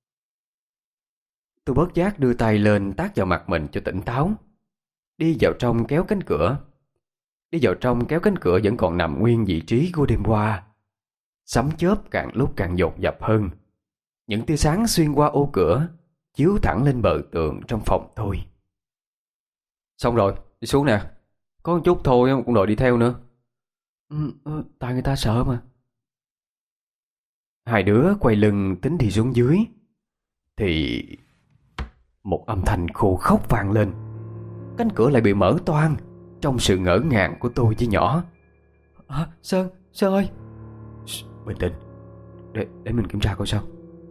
Tôi bất giác đưa tay lên tát vào mặt mình cho tỉnh táo. Đi vào trong kéo cánh cửa. Đi vào trong kéo cánh cửa vẫn còn nằm nguyên vị trí của đêm qua. Sấm chớp càng lúc càng dồn dập hơn. Những tia sáng xuyên qua ô cửa, chiếu thẳng lên bờ tường trong phòng tôi. Xong rồi, đi xuống nè. Có một chút thôi cũng đòi đi theo nữa. Ừ, ừ, tại người ta sợ mà. Hai đứa quay lưng tính đi xuống dưới thì một âm thanh khô khóc vang lên. Cánh cửa lại bị mở toang trong sự ngỡ ngàng của tôi với nhỏ. À, Sơn, Sơn ơi. Bình tĩnh, để, để mình kiểm tra coi sao.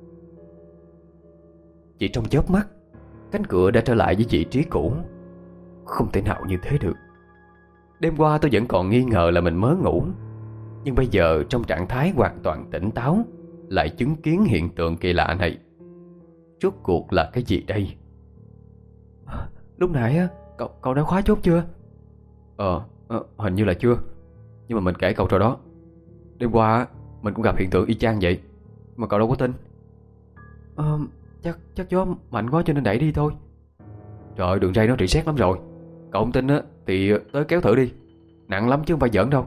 Chỉ trong chớp mắt, cánh cửa đã trở lại với vị trí cũ. Không thể nào như thế được. Đêm qua tôi vẫn còn nghi ngờ là mình mới ngủ, nhưng bây giờ trong trạng thái hoàn toàn tỉnh táo lại chứng kiến hiện tượng kỳ lạ này. Rốt cuộc là cái gì đây? Lúc nãy á, cậu, cậu đã khóa chốt chưa? Ờ, ờ, hình như là chưa. Nhưng mà mình kể cậu rồi đó. Đêm qua mình cũng gặp hiện tượng y chang vậy, mà cậu đâu có tin. Ờ, chắc chắc gió mạnh quá cho nên đẩy đi thôi. Trời ơi, đường dây nó rỉ sét lắm rồi. Cậu không tin á thì tới kéo thử đi. Nặng lắm chứ không phải giỡn đâu.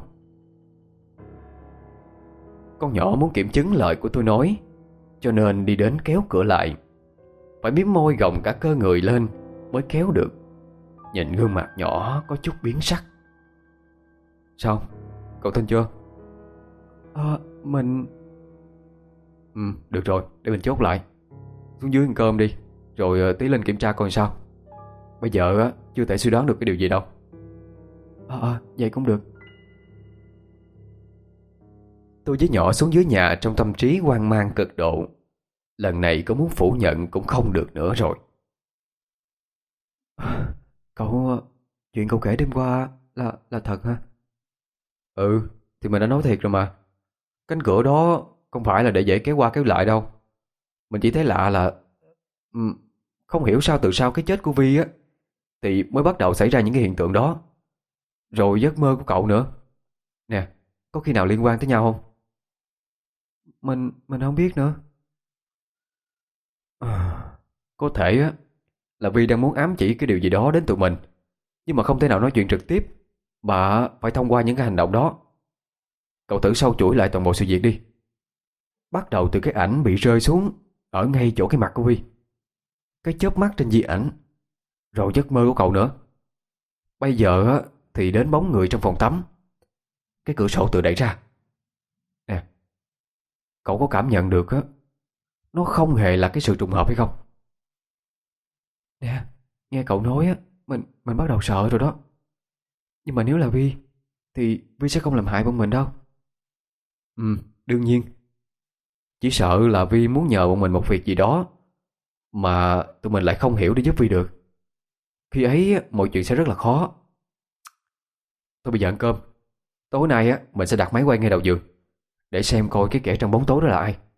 Con nhỏ muốn kiểm chứng lời của tôi nói, cho nên đi đến kéo cửa lại. Phải miếm môi gồng cả cơ người lên mới kéo được. Nhìn gương mặt nhỏ có chút biến sắc. Sao? Cậu tin chưa? Ờ, mình... Ừ, được rồi, để mình chốt lại. Xuống dưới ăn cơm đi, rồi tí lên kiểm tra coi sao. Bây giờ á, chưa thể suy đoán được cái điều gì đâu. Ờ, à, vậy cũng được. Tôi với nhỏ xuống dưới nhà trong tâm trí hoang mang cực độ. Lần này có muốn phủ nhận cũng không được nữa rồi. Cậu... Chuyện cậu kể đêm qua là là thật hả? Ừ, thì mình đã nói thiệt rồi mà. Cánh cửa đó không phải là để dễ kéo qua kéo lại đâu. Mình chỉ thấy lạ là ừm, không hiểu sao từ sau cái chết của Vi á thì mới bắt đầu xảy ra những cái hiện tượng đó. Rồi giấc mơ của cậu nữa. Nè, có khi nào liên quan tới nhau không? Mình mình không biết nữa. À, có thể á là Vi đang muốn ám chỉ cái điều gì đó đến tụi mình, nhưng mà không thể nào nói chuyện trực tiếp, mà phải thông qua những cái hành động đó. Cậu thử sâu chuỗi lại toàn bộ sự việc đi. Bắt đầu từ cái ảnh bị rơi xuống ở ngay chỗ cái mặt của Vi, cái chớp mắt trên di ảnh, rồi giấc mơ của cậu nữa. Bây giờ á thì đến bóng người trong phòng tắm, cái cửa sổ tự đẩy ra. Nè, cậu có cảm nhận được á, nó không hề là cái sự trùng hợp hay không? Nè, nghe cậu nói á, mình mình bắt đầu sợ rồi đó. Nhưng mà nếu là Vi thì Vi sẽ không làm hại bọn mình đâu. Ừ, đương nhiên. Chỉ sợ là Vi muốn nhờ bọn mình một việc gì đó mà tụi mình lại không hiểu để giúp Vi được. Khi ấy mọi chuyện sẽ rất là khó. Thôi bây giờ ăn cơm. Tối nay á mình sẽ đặt máy quay ngay đầu giường để xem coi cái kẻ trong bóng tối đó là ai.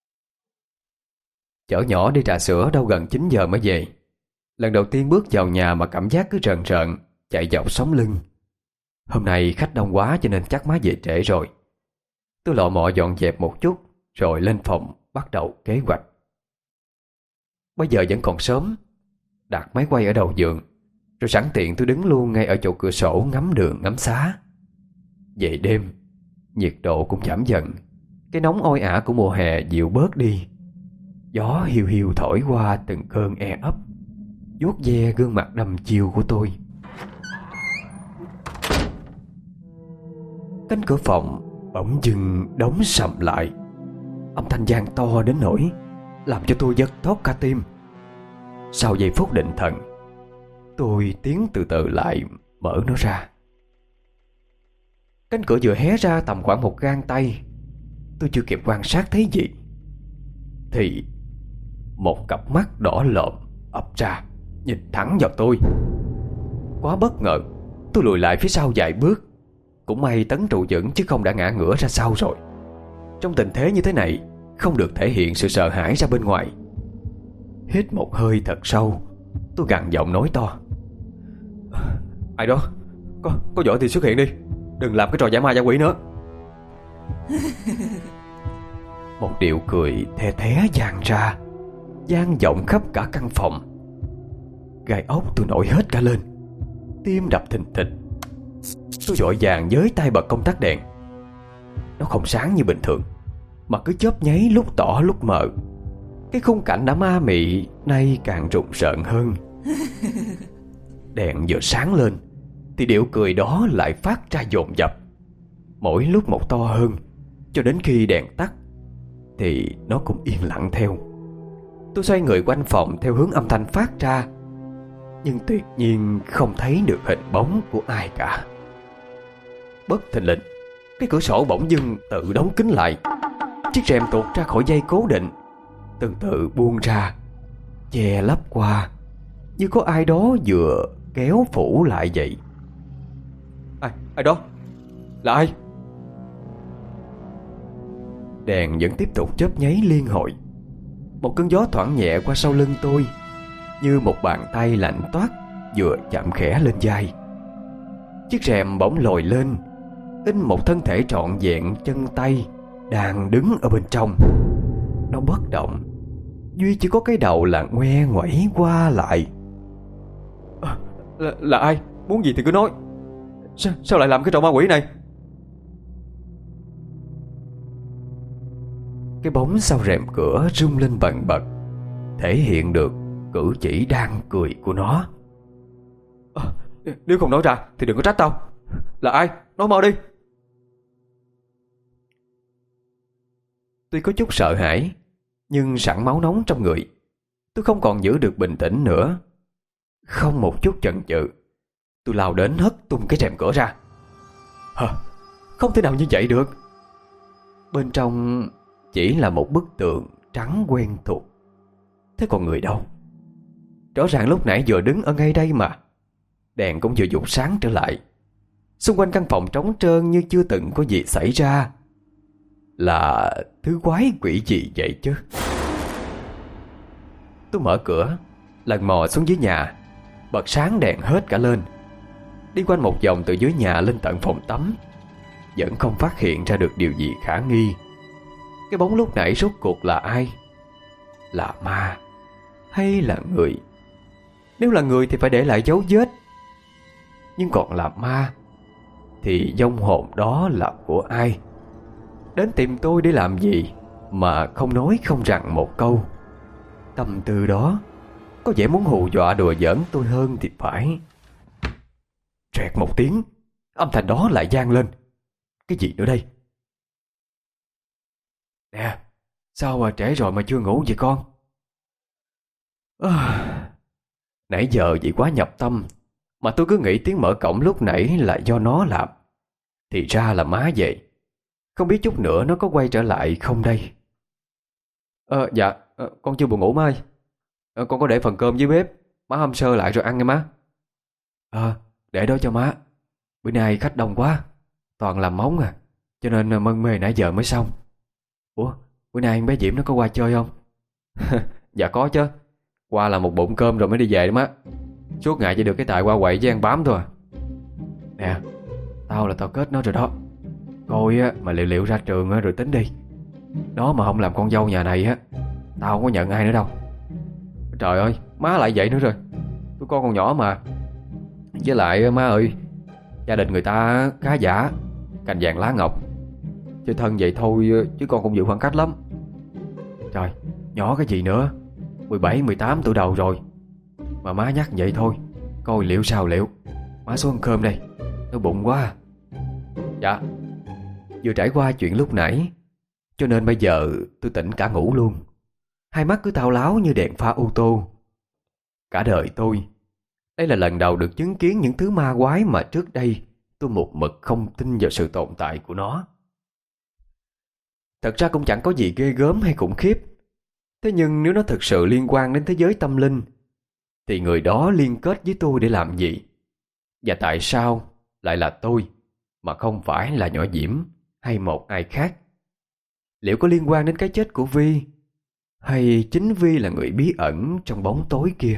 Chở nhỏ đi trà sữa đâu gần chín giờ mới về. Lần đầu tiên bước vào nhà mà cảm giác cứ rợn rợn chạy dọc sống lưng. Hôm nay khách đông quá cho nên chắc má về trễ rồi. Tôi lọ mọ dọn dẹp một chút rồi lên phòng bắt đầu kế hoạch. Bây giờ vẫn còn sớm, đặt máy quay ở đầu giường, rồi sẵn tiện tôi đứng luôn ngay ở chỗ cửa sổ ngắm đường ngắm xá. Về đêm, nhiệt độ cũng giảm dần. Cái nóng oi ả của mùa hè dịu bớt đi. Gió hiu hiu thổi qua từng cơn e ấp, vuốt ve gương mặt đăm chiêu của tôi. Cánh cửa phòng bỗng dưng đóng sầm lại. Âm thanh vang to đến nỗi làm cho tôi giật thót cả tim. Sau giây phút định thần, tôi tiến từ từ lại mở nó ra. Cánh cửa vừa hé ra tầm khoảng một gang tay. Tôi chưa kịp quan sát thấy gì thì một cặp mắt đỏ lợm ập ra, nhìn thẳng vào tôi. Quá bất ngờ, tôi lùi lại phía sau vài bước. Cũng may tấn trụ vững chứ không đã ngã ngửa ra sau rồi. Trong tình thế như thế này, không được thể hiện sự sợ hãi ra bên ngoài. Hít một hơi thật sâu, tôi gằn giọng nói to: "Ai đó, có, có giỏi thì xuất hiện đi. Đừng làm cái trò giả ma giả quỷ nữa." Một điệu cười the thé vang ra, vang vọng khắp cả căn phòng. Gai ốc tôi nổi hết cả lên, tim đập thình thịch. Tôi vội vàng giới tay bật công tắc đèn. Nó không sáng như bình thường, mà cứ chớp nháy lúc tỏ lúc mờ. Cái khung cảnh đã ma mị nay càng rùng rợn hơn. Đèn vừa sáng lên thì điệu cười đó lại phát ra dồn dập, mỗi lúc một to hơn, cho đến khi đèn tắt thì nó cũng yên lặng theo. Tôi xoay người quanh phòng theo hướng âm thanh phát ra, nhưng tuyệt nhiên không thấy được hình bóng của ai cả. Bất thình lình, cái cửa sổ bỗng dưng tự đóng kín lại. Chiếc rèm tuột ra khỏi dây cố định, từ từ buông ra, che lấp qua, như có ai đó vừa kéo phủ lại vậy. Ai, ai đó? Là ai? Đèn vẫn tiếp tục chớp nháy liên hồi. Một cơn gió thoảng nhẹ qua sau lưng tôi, như một bàn tay lạnh toát vừa chạm khẽ lên vai. Chiếc rèm bỗng lồi lên, in một thân thể trọn vẹn chân tay đang đứng ở bên trong. Nó bất động, duy chỉ có cái đầu là ngoe ngoẩy qua lại. À, là, là ai? Muốn gì thì cứ nói. Sao, sao lại làm cái trò ma quỷ này? Cái bóng sau rèm cửa rung lên bần bật, thể hiện được cử chỉ đang cười của nó. À, nếu không nói ra thì đừng có trách tao. Là ai? Nói mau đi. Tuy có chút sợ hãi, nhưng sẵn máu nóng trong người, tôi không còn giữ được bình tĩnh nữa. Không một chút chần chừ, tôi lao đến hất tung cái rèm cửa ra. Hả? Không thể nào như vậy được. Bên trong chỉ là một bức tượng trắng quen thuộc. Thế còn người đâu? Rõ ràng lúc nãy vừa đứng ở ngay đây mà. Đèn cũng vừa vụt sáng trở lại. Xung quanh căn phòng trống trơn như chưa từng có gì xảy ra. Là thứ quái quỷ gì vậy chứ? Tôi mở cửa, lần mò xuống dưới nhà, bật sáng đèn hết cả lên. Đi quanh một vòng từ dưới nhà lên tận phòng tắm, vẫn không phát hiện ra được điều gì khả nghi. Cái bóng lúc nãy rốt cuộc là ai? Là ma hay là người? Nếu là người thì phải để lại dấu vết, nhưng còn là ma thì vong hồn đó là của ai? Đến tìm tôi để làm gì mà không nói không rằng một câu? Tâm tư đó có vẻ muốn hù dọa đùa giỡn tôi hơn thì phải. Rẹt một tiếng, âm thanh đó lại vang lên. Cái gì nữa đây? Nè, sao mà trễ rồi mà chưa ngủ vậy con? À, nãy giờ vì quá nhập tâm mà tôi cứ nghĩ tiếng mở cổng lúc nãy là do nó làm. Thì ra là má vậy. Không biết chút nữa nó có quay trở lại không đây? Ờ dạ, à, con chưa buồn ngủ má ơi. À, con có để phần cơm dưới bếp, má hâm sơ lại rồi ăn nha má. Ờ, à, để đó cho má. Bữa nay khách đông quá, toàn làm móng à, cho nên mân mê nãy giờ mới xong. Ủa, bữa nay bé Diễm nó có qua chơi không? Dạ có chứ. Qua là một bụng cơm rồi mới đi về đó má. Suốt ngày chỉ được cái tài qua quậy với ăn bám thôi. Nè, tao là tao kết nó rồi đó. Coi á, mà liệu liệu ra trường á, rồi tính đi. Nó mà không làm con dâu nhà này á, tao không có nhận ai nữa đâu. Trời ơi, má lại vậy nữa rồi. Tụi con còn nhỏ mà. Với lại má ơi, gia đình người ta khá giả, cành vàng lá ngọc, chơi thân vậy thôi chứ con cũng giữ khoảng cách lắm. Trời, nhỏ cái gì nữa, mười bảy mười tám tuổi đầu rồi mà má nhắc vậy thôi. Coi liệu sao liệu. Má xuống ăn cơm đây, nó bụng quá. Dạ. Vừa trải qua chuyện lúc nãy, cho nên bây giờ tôi tỉnh cả ngủ luôn. Hai mắt cứ thao láo như đèn pha ô tô. Cả đời tôi, đây là lần đầu được chứng kiến những thứ ma quái mà trước đây tôi một mực không tin vào sự tồn tại của nó. Thật ra cũng chẳng có gì ghê gớm hay khủng khiếp. Thế nhưng nếu nó thực sự liên quan đến thế giới tâm linh, thì người đó liên kết với tôi để làm gì? Và tại sao lại là tôi, mà không phải là nhỏ Diễm hay một ai khác? Liệu có liên quan đến cái chết của Vi, hay chính Vi là người bí ẩn trong bóng tối kia?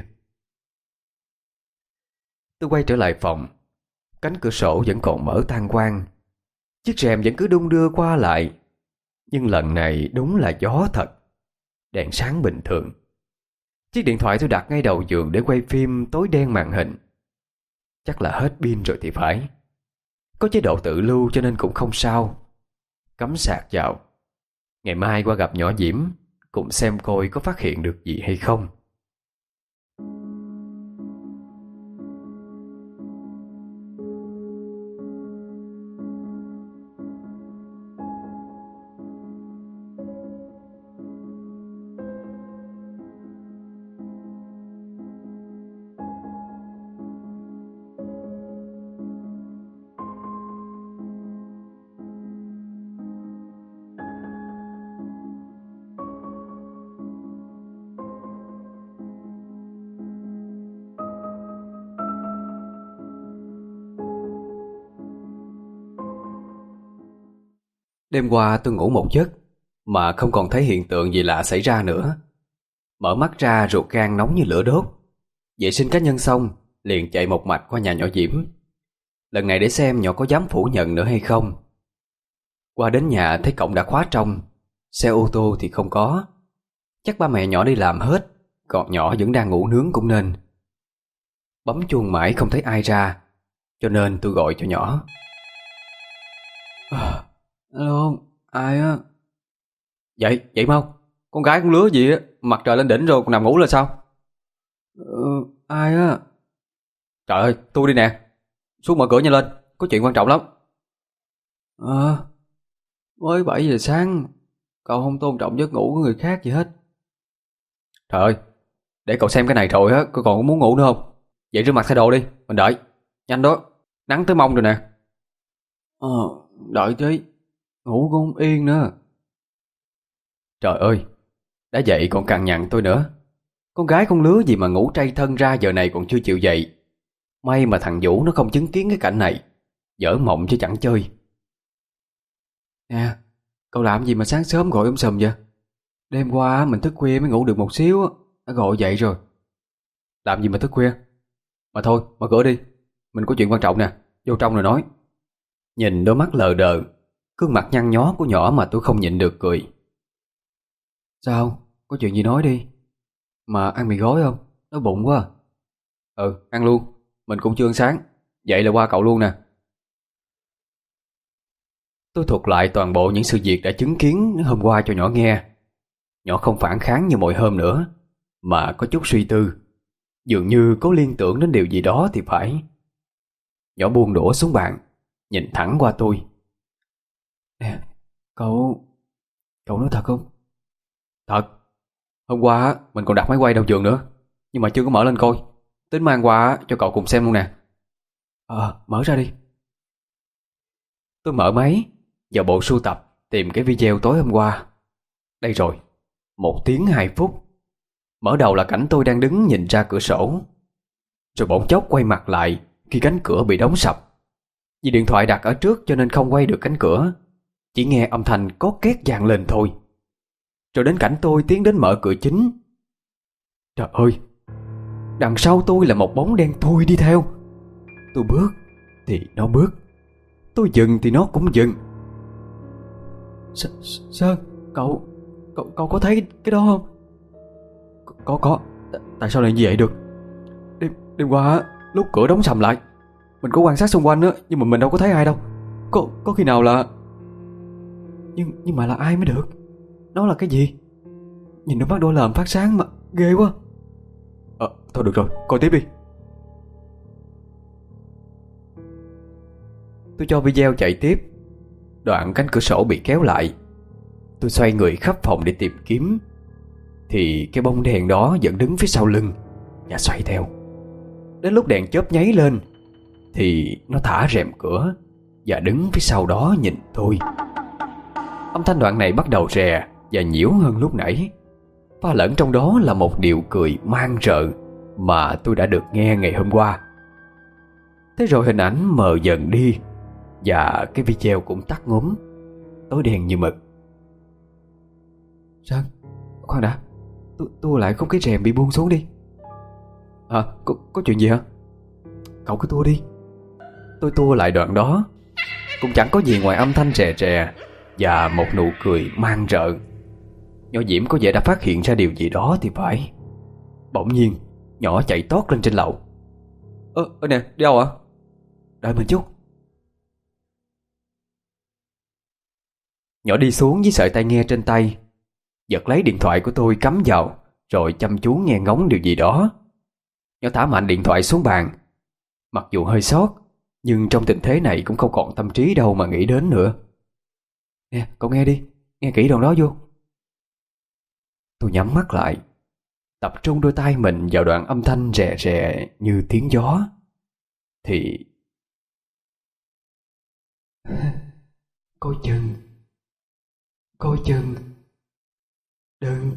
Tôi quay trở lại phòng. Cánh cửa sổ vẫn còn mở tang quang, chiếc rèm vẫn cứ đung đưa qua lại. Nhưng lần này đúng là gió thật. Đèn sáng bình thường. Chiếc điện thoại tôi đặt ngay đầu giường để quay phim tối đen màn hình. Chắc là hết pin rồi thì phải. Có chế độ tự lưu cho nên cũng không sao. Cắm sạc vào. Ngày mai qua gặp nhỏ Diễm, cùng xem coi có phát hiện được gì hay không. Đêm qua tôi ngủ một giấc mà không còn thấy hiện tượng gì lạ xảy ra nữa. Mở mắt ra ruột gan nóng như lửa đốt. Vệ sinh cá nhân xong, liền chạy một mạch qua nhà nhỏ Diễm. Lần này để xem nhỏ có dám phủ nhận nữa hay không. Qua đến nhà thấy cổng đã khóa trong, xe ô tô thì không có. Chắc ba mẹ nhỏ đi làm hết, còn nhỏ vẫn đang ngủ nướng cũng nên. Bấm chuông mãi không thấy ai ra, cho nên tôi gọi cho nhỏ. à, Alo, ai á? Dậy, dậy mau. Con gái con lứa gì á, mặt trời lên đỉnh rồi còn nằm ngủ là sao? Ừ, ai á? Trời ơi, tôi đi nè. Xuống mở cửa nhanh lên, có chuyện quan trọng lắm. Ờ, à, mới bảy giờ sáng, cậu không tôn trọng giấc ngủ của người khác gì hết. Trời ơi, để cậu xem cái này rồi á, cậu còn muốn ngủ nữa không? Dậy rửa mặt thay đồ đi, mình đợi. Nhanh đó, nắng tới mông rồi nè. Ờ, đợi chứ, ngủ cũng không yên nữa. Trời ơi, đã dậy còn cằn nhằn tôi nữa. Con gái con lứa gì mà ngủ tray thân ra giờ này còn chưa chịu dậy. May mà thằng Vũ nó không chứng kiến cái cảnh này. Dở mộng chứ chẳng chơi. Nè, cậu làm gì mà sáng sớm gọi ông sùm vậy? Đêm qua mình thức khuya mới ngủ được một xíu, đã gọi dậy rồi. Làm gì mà thức khuya? Mà thôi, mở cửa đi, mình có chuyện quan trọng nè, vô trong rồi nói. Nhìn đôi mắt lờ đờ, gương mặt nhăn nhó của nhỏ mà tôi không nhịn được cười. Sao? Có chuyện gì nói đi. Mà ăn mì gói không? Đói bụng quá à. Ừ, ăn luôn. Mình cũng chưa ăn sáng. Vậy là qua cậu luôn nè. Tôi thuật lại toàn bộ những sự việc đã chứng kiến hôm qua cho nhỏ nghe. Nhỏ không phản kháng như mọi hôm nữa, mà có chút suy tư. Dường như có liên tưởng đến điều gì đó thì phải. Nhỏ buông đũa xuống bàn, nhìn thẳng qua tôi. Nè, cậu... Cậu nói thật không? Thật. Hôm qua mình còn đặt máy quay đầu giường nữa, nhưng mà chưa có mở lên coi. Tính mang qua cho cậu cùng xem luôn nè. Ờ, mở ra đi. Tôi mở máy, vào bộ sưu tập, tìm cái video tối hôm qua. Đây rồi, một tiếng hai phút. Mở đầu là cảnh tôi đang đứng nhìn ra cửa sổ, rồi bỗng chốc quay mặt lại khi cánh cửa bị đóng sập. Vì điện thoại đặt ở trước cho nên không quay được cánh cửa, chỉ nghe âm thanh có két vang lên thôi. Rồi đến cảnh tôi tiến đến mở cửa chính. Trời ơi, đằng sau tôi là một bóng đen thui đi theo. Tôi bước thì nó bước, tôi dừng thì nó cũng dừng. S Sơn, cậu, cậu cậu có thấy cái đó không? Có có. Tại sao lại như vậy được? Đêm Đêm qua lúc cửa đóng sầm lại, mình có quan sát xung quanh á, nhưng mà mình đâu có thấy ai đâu. Có có khi nào là... Nhưng nhưng mà là ai mới được? Nó là cái gì? Nhìn đôi mắt đôi lờm phát sáng mà ghê quá. Ờ thôi được rồi, coi tiếp đi. Tôi cho video chạy tiếp. Đoạn cánh cửa sổ bị kéo lại. Tôi xoay người khắp phòng để tìm kiếm, thì cái bóng đèn đó vẫn đứng phía sau lưng và xoay theo. Đến lúc đèn chớp nháy lên thì nó thả rèm cửa và đứng phía sau đó nhìn tôi. Âm thanh đoạn này bắt đầu rè và nhiễu hơn lúc nãy. Pha lẫn trong đó là một điệu cười man rợ mà tôi đã được nghe ngày hôm qua. Thế rồi hình ảnh mờ dần đi và cái video cũng tắt ngúm, tối đen như mực. Sơn, khoan đã, tôi, tôi lại không cái rèm bị buông xuống đi. À, có, có chuyện gì hả? Cậu cứ tua đi. Tôi tua lại đoạn đó, cũng chẳng có gì ngoài âm thanh rè rè và một nụ cười man rợ. Nhỏ Diễm có vẻ đã phát hiện ra điều gì đó thì phải. Bỗng nhiên nhỏ chạy tót lên trên lầu. Ơ, ơ nè, đi đâu ạ? Đợi mình chút. Nhỏ đi xuống với sợi tai nghe trên tay, giật lấy điện thoại của tôi cắm vào, rồi chăm chú nghe ngóng điều gì đó. Nhỏ thả mạnh điện thoại xuống bàn. Mặc dù hơi sót, nhưng trong tình thế này cũng không còn tâm trí đâu mà nghĩ đến nữa. Nè, cậu nghe đi, nghe kỹ đoạn đó vô. Tôi nhắm mắt lại, tập trung đôi tay mình vào đoạn âm thanh rè rè như tiếng gió. Thì... Coi chừng, coi chừng, đừng.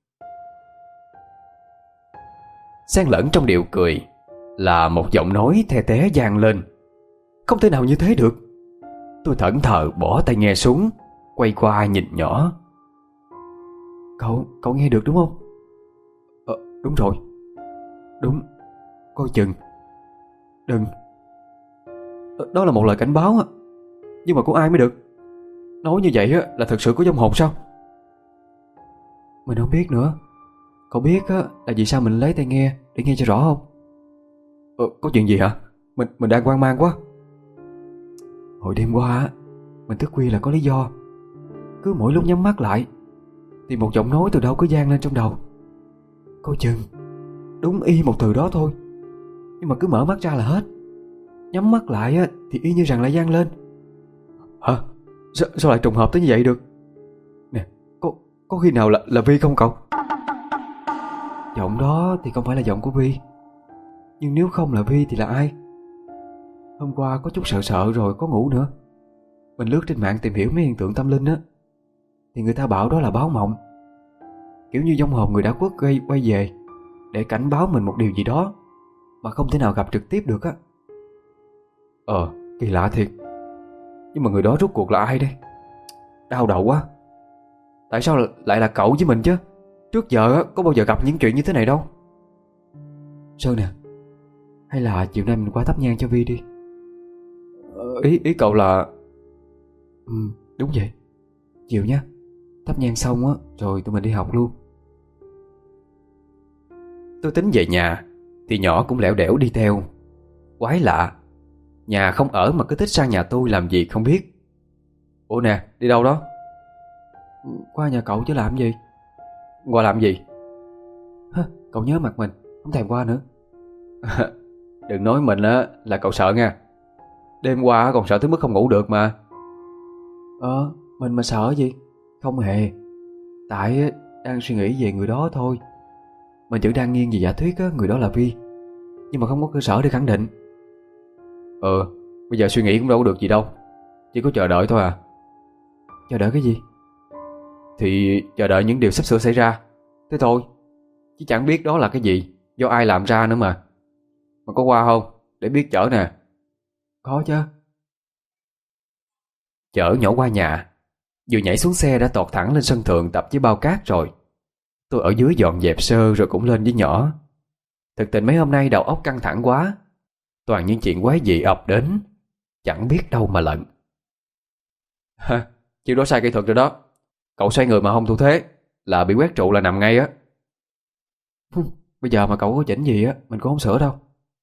Xen lẫn trong điệu cười là một giọng nói the thé vang lên. Không thể nào như thế được. Tôi thẫn thờ bỏ tay nghe xuống, quay qua nhìn nhỏ. Cậu, cậu nghe được đúng không? Ờ, đúng rồi. Đúng, coi chừng, đừng. Đó là một lời cảnh báo á. Nhưng mà của ai mới được? Nói như vậy á là thật sự có vong hồn sao? Mình không biết nữa. Cậu biết á là vì sao mình lấy tai nghe để nghe cho rõ không? Ờ, có chuyện gì hả? Mình mình đang hoang mang quá. Hồi đêm qua á, mình thức khuya là có lý do. Cứ mỗi lúc nhắm mắt lại thì một giọng nói từ đâu cứ vang lên trong đầu. Coi chừng. Đúng y một từ đó thôi. Nhưng mà cứ mở mắt ra là hết. Nhắm mắt lại á thì y như rằng lại vang lên. Hả? Sao, sao lại trùng hợp tới như vậy được? Nè, có, có khi nào là, là Vi không cậu? Giọng đó thì không phải là giọng của Vi. Nhưng nếu không là Vi thì là ai? Hôm qua có chút sợ sợ rồi có ngủ nữa. Mình lướt trên mạng tìm hiểu mấy hiện tượng tâm linh á, thì người ta bảo đó là báo mộng. Kiểu như vong hồn người đã khuất gây quay về để cảnh báo mình một điều gì đó mà không thể nào gặp trực tiếp được á. Ờ, kỳ lạ thiệt. Nhưng mà người đó rốt cuộc là ai đây? Đau đầu quá. Tại sao lại là cậu với mình chứ? Trước giờ có bao giờ gặp những chuyện như thế này đâu. Sơn nè, hay là chiều nay mình qua thắp nhang cho Vi đi. ờ, Ý ý cậu là... Ừ, đúng vậy. Chiều nhé. Thắp nhang xong á rồi tụi mình đi học luôn. Tôi tính về nhà thì nhỏ cũng lẻo đẻo đi theo. Quái lạ, nhà không ở mà cứ thích sang nhà tôi làm gì không biết. Ủa nè, đi đâu đó? Qua nhà cậu chứ làm gì. Qua làm gì? Hả, cậu nhớ mặt mình, không thèm qua nữa. Đừng nói mình á là cậu sợ nha. Đêm qua còn sợ tới mức không ngủ được mà. Ờ, mình mà sợ gì? Không hề. Tại đang suy nghĩ về người đó thôi. Mình chỉ đang nghiêng về giả thuyết á, người đó là Vi, nhưng mà không có cơ sở để khẳng định. Ờ, bây giờ suy nghĩ cũng đâu có được gì đâu. Chỉ có chờ đợi thôi à. Chờ đợi cái gì? Thì chờ đợi những điều sắp sửa xảy ra. Thế thôi. Chứ chẳng biết đó là cái gì, do ai làm ra nữa mà. Mà có qua không? Để biết chở nè. Có chứ. Chở nhỏ qua nhà. Vừa nhảy xuống xe đã tọt thẳng lên sân thượng tập với bao cát rồi. Tôi ở dưới dọn dẹp sơ rồi cũng lên với nhỏ. Thực tình mấy hôm nay đầu óc căng thẳng quá. Toàn những chuyện quái dị ập đến, chẳng biết đâu mà lận. Ha, chiêu đó sai kỹ thuật rồi đó. Cậu xoay người mà không thủ thế là bị quét trụ là nằm ngay á. Bây giờ mà cậu có chỉnh gì á mình cũng không sửa đâu.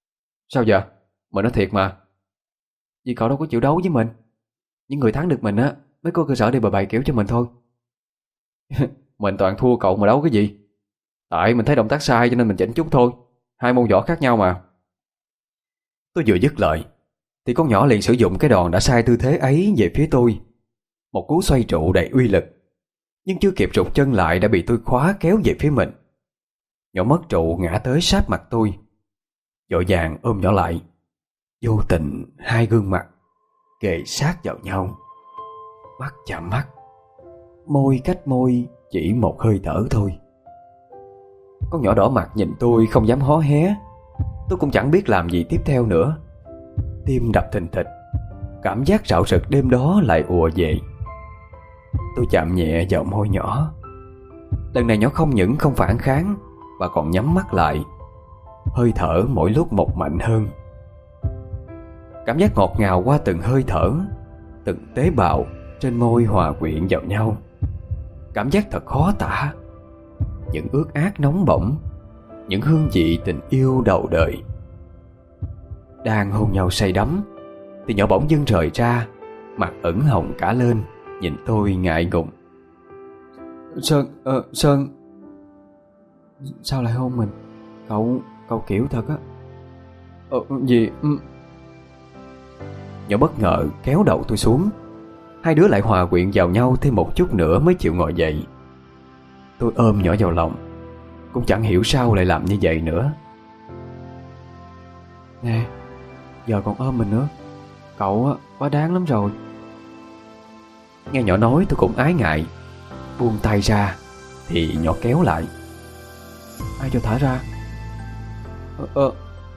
Sao giờ? Mình nói thiệt mà. Vì cậu đâu có chịu đấu với mình. Những người thắng được mình á mới có cơ sở để bày bày kiểu cho mình thôi. Mình toàn thua cậu mà đấu cái gì. Tại mình thấy động tác sai cho nên mình chỉnh chút thôi. Hai môn võ khác nhau mà. Tôi vừa dứt lời thì con nhỏ liền sử dụng cái đòn đã sai tư thế ấy về phía tôi. Một cú xoay trụ đầy uy lực, nhưng chưa kịp rụt chân lại đã bị tôi khóa kéo về phía mình. Nhỏ mất trụ ngã tới sát mặt tôi, vội vàng ôm nhỏ lại. Vô tình hai gương mặt kề sát vào nhau, mắt chạm mắt, môi cách môi chỉ một hơi thở thôi. Con nhỏ đỏ mặt nhìn tôi không dám hó hé. Tôi cũng chẳng biết làm gì tiếp theo nữa. Tim đập thình thịch, cảm giác rạo rực đêm đó lại ùa về. Tôi chạm nhẹ vào môi nhỏ. Lần này nhỏ không những không phản kháng mà còn nhắm mắt lại, hơi thở mỗi lúc một mạnh hơn. Cảm giác ngọt ngào qua từng hơi thở, từng tế bào trên môi hòa quyện vào nhau. Cảm giác thật khó tả. Những ướt át nóng bỏng, những hương vị tình yêu đầu đời. Đang hôn nhau say đắm thì nhỏ bỗng dưng rời ra, mặt ửng hồng cả lên, nhìn tôi ngại ngùng. Sơn, ờ, Sơn, sao lại hôn mình? Cậu, cậu kiểu thật á. Ờ, gì? Nhỏ bất ngờ kéo đầu tôi xuống. Hai đứa lại hòa quyện vào nhau thêm một chút nữa mới chịu ngồi dậy. Tôi ôm nhỏ vào lòng, cũng chẳng hiểu sao lại làm như vậy nữa. Nè, giờ còn ôm mình nữa. Cậu á, quá đáng lắm rồi. Nghe nhỏ nói tôi cũng ái ngại. Buông tay ra thì nhỏ kéo lại. Ai cho thả ra? Ờ, ờ.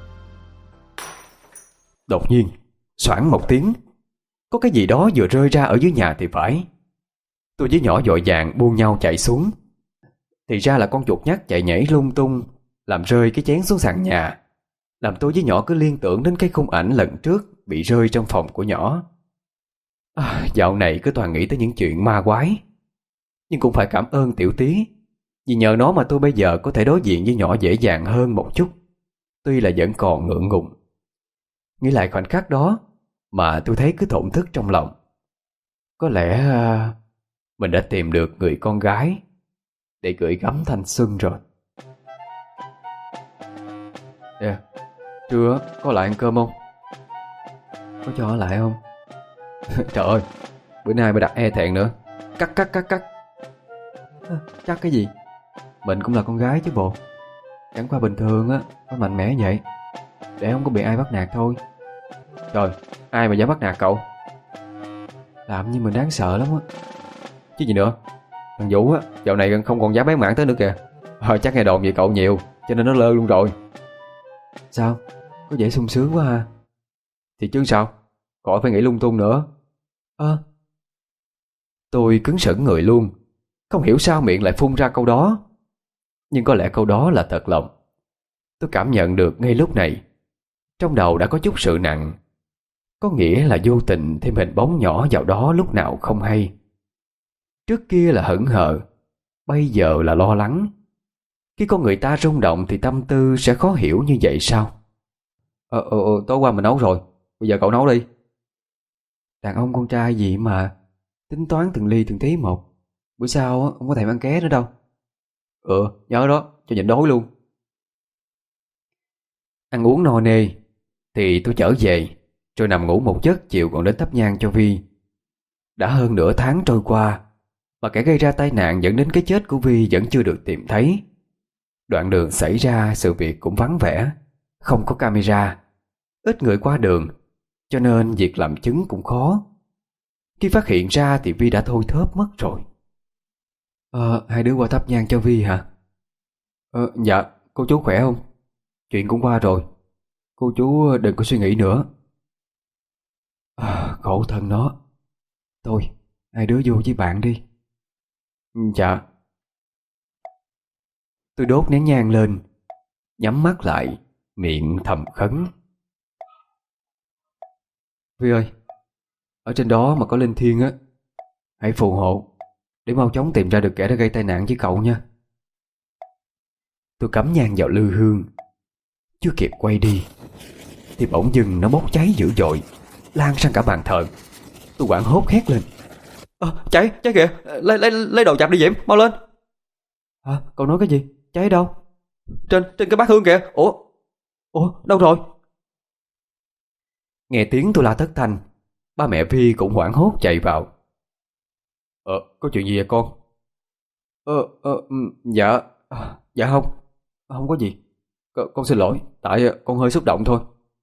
Đột nhiên xoảng một tiếng, có cái gì đó vừa rơi ra ở dưới nhà thì phải. Tôi với nhỏ vội vàng buông nhau chạy xuống. Thì ra là con chuột nhắt chạy nhảy lung tung, làm rơi cái chén xuống sàn nhà, làm tôi với nhỏ cứ liên tưởng đến cái khung ảnh lần trước bị rơi trong phòng của nhỏ. À, dạo này cứ toàn nghĩ tới những chuyện ma quái. Nhưng cũng phải cảm ơn Tiểu Tí, vì nhờ nó mà tôi bây giờ có thể đối diện với nhỏ dễ dàng hơn một chút, tuy là vẫn còn ngượng ngùng. Nghĩ lại khoảnh khắc đó mà tôi thấy cứ thổn thức trong lòng. Có lẽ à, mình đã tìm được người con gái để gửi gắm thanh xuân rồi. Nè, trưa có lại ăn cơm không? Có cho ở lại không? Trời ơi, bữa nay mới đặt e thẹn nữa. Cắt cắt cắt cắt. À, chắc cái gì? Mình cũng là con gái chứ bộ. Chẳng qua bình thường á, phải mạnh mẽ vậy, để không có bị ai bắt nạt thôi. Trời, ai mà dám bắt nạt cậu? Làm như mình đáng sợ lắm á. Chứ gì nữa. Thằng Vũ á, dạo này không còn dám bén mảng tới nữa kìa. Ờ, chắc nghe đồn về cậu nhiều cho nên nó lơ luôn rồi. Sao? Có vẻ sung sướng quá ha. Thì chứ sao, khỏi phải nghĩ lung tung nữa. Ơ à. Tôi cứng sững người luôn, không hiểu sao miệng lại phun ra câu đó. Nhưng có lẽ câu đó là thật lòng. Tôi cảm nhận được ngay lúc này trong đầu đã có chút sự nặng. Có nghĩa là vô tình thêm hình bóng nhỏ vào đó lúc nào không hay. Trước kia là hững hờ, bây giờ là lo lắng. Khi con người ta rung động thì tâm tư sẽ khó hiểu như vậy sao? Ờ, ờ, ờ tối qua mình nấu rồi, bây giờ cậu nấu đi. Đàn ông con trai gì mà tính toán từng ly từng tí một. Bữa sau không có thèm ăn ké nữa đâu. Ừ, nhớ đó, cho nhịn đói luôn. Ăn uống no nê thì tôi trở về, rồi nằm ngủ một giấc chiều còn đến thắp nhang cho Vi. Đã hơn nửa tháng trôi qua mà kẻ gây ra tai nạn dẫn đến cái chết của Vi vẫn chưa được tìm thấy. Đoạn đường xảy ra sự việc cũng vắng vẻ, không có camera, ít người qua đường, cho nên việc làm chứng cũng khó. Khi phát hiện ra thì Vi đã thôi thóp mất rồi. Ờ, hai đứa qua thắp nhang cho Vi hả? Ờ, dạ, cô chú khỏe không? Chuyện cũng qua rồi, cô chú đừng có suy nghĩ nữa. À, khổ thân nó. Thôi, hai đứa vô với bạn đi. Dạ. Tôi đốt nén nhang lên, nhắm mắt lại, miệng thầm khấn. Vi ơi, ở trên đó mà có linh thiêng á, hãy phù hộ để mau chóng tìm ra được kẻ đã gây tai nạn với cậu nha. Tôi cắm nhang vào lư hương, chưa kịp quay đi thì bỗng dưng nó bốc cháy dữ dội, lan sang cả bàn thờ. Tôi hoảng hốt hét lên: à, cháy, cháy kìa, lấy, lấy, lấy đồ chạm đi Diễm, mau lên. Hả? Cậu nói cái gì? Cháy đâu? Trên, trên cái bát hương kìa. Ủa, Ủa, đâu rồi? Nghe tiếng tôi la thất thanh, ba mẹ Vi cũng hoảng hốt chạy vào. Ờ, có chuyện gì vậy con? Ờ, ờ, dạ, dạ không, không có gì. C con xin lỗi, tại con hơi xúc động thôi.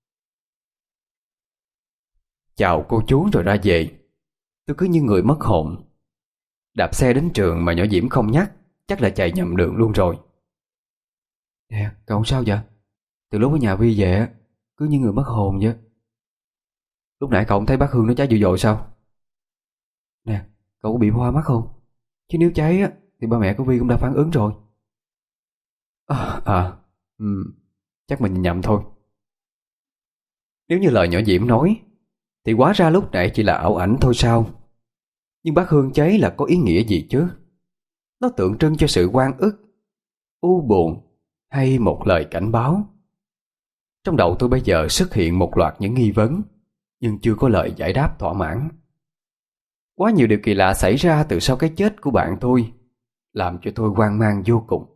Chào cô chú rồi ra về. Tôi cứ như người mất hồn. Đạp xe đến trường mà nhỏ Diễm không nhắc, chắc là chạy nhầm đường luôn rồi. Nè, cậu không sao vậy? Từ lúc ở nhà Vi về cứ như người mất hồn vậy. Lúc nãy cậu không thấy bát hương nó cháy dữ dội sao? Nè, cậu có bị hoa mắt không? Chứ nếu cháy á thì ba mẹ của Vi cũng đã phản ứng rồi. À, à ừ, chắc mình nhầm thôi. Nếu như lời nhỏ Diễm nói thì hóa ra lúc nãy chỉ là ảo ảnh thôi sao? Nhưng bát hương cháy là có ý nghĩa gì chứ? Nó tượng trưng cho sự oan ức, u buồn, hay một lời cảnh báo? Trong đầu tôi bây giờ xuất hiện một loạt những nghi vấn, nhưng chưa có lời giải đáp thỏa mãn. Quá nhiều điều kỳ lạ xảy ra từ sau cái chết của bạn tôi, làm cho tôi hoang mang vô cùng.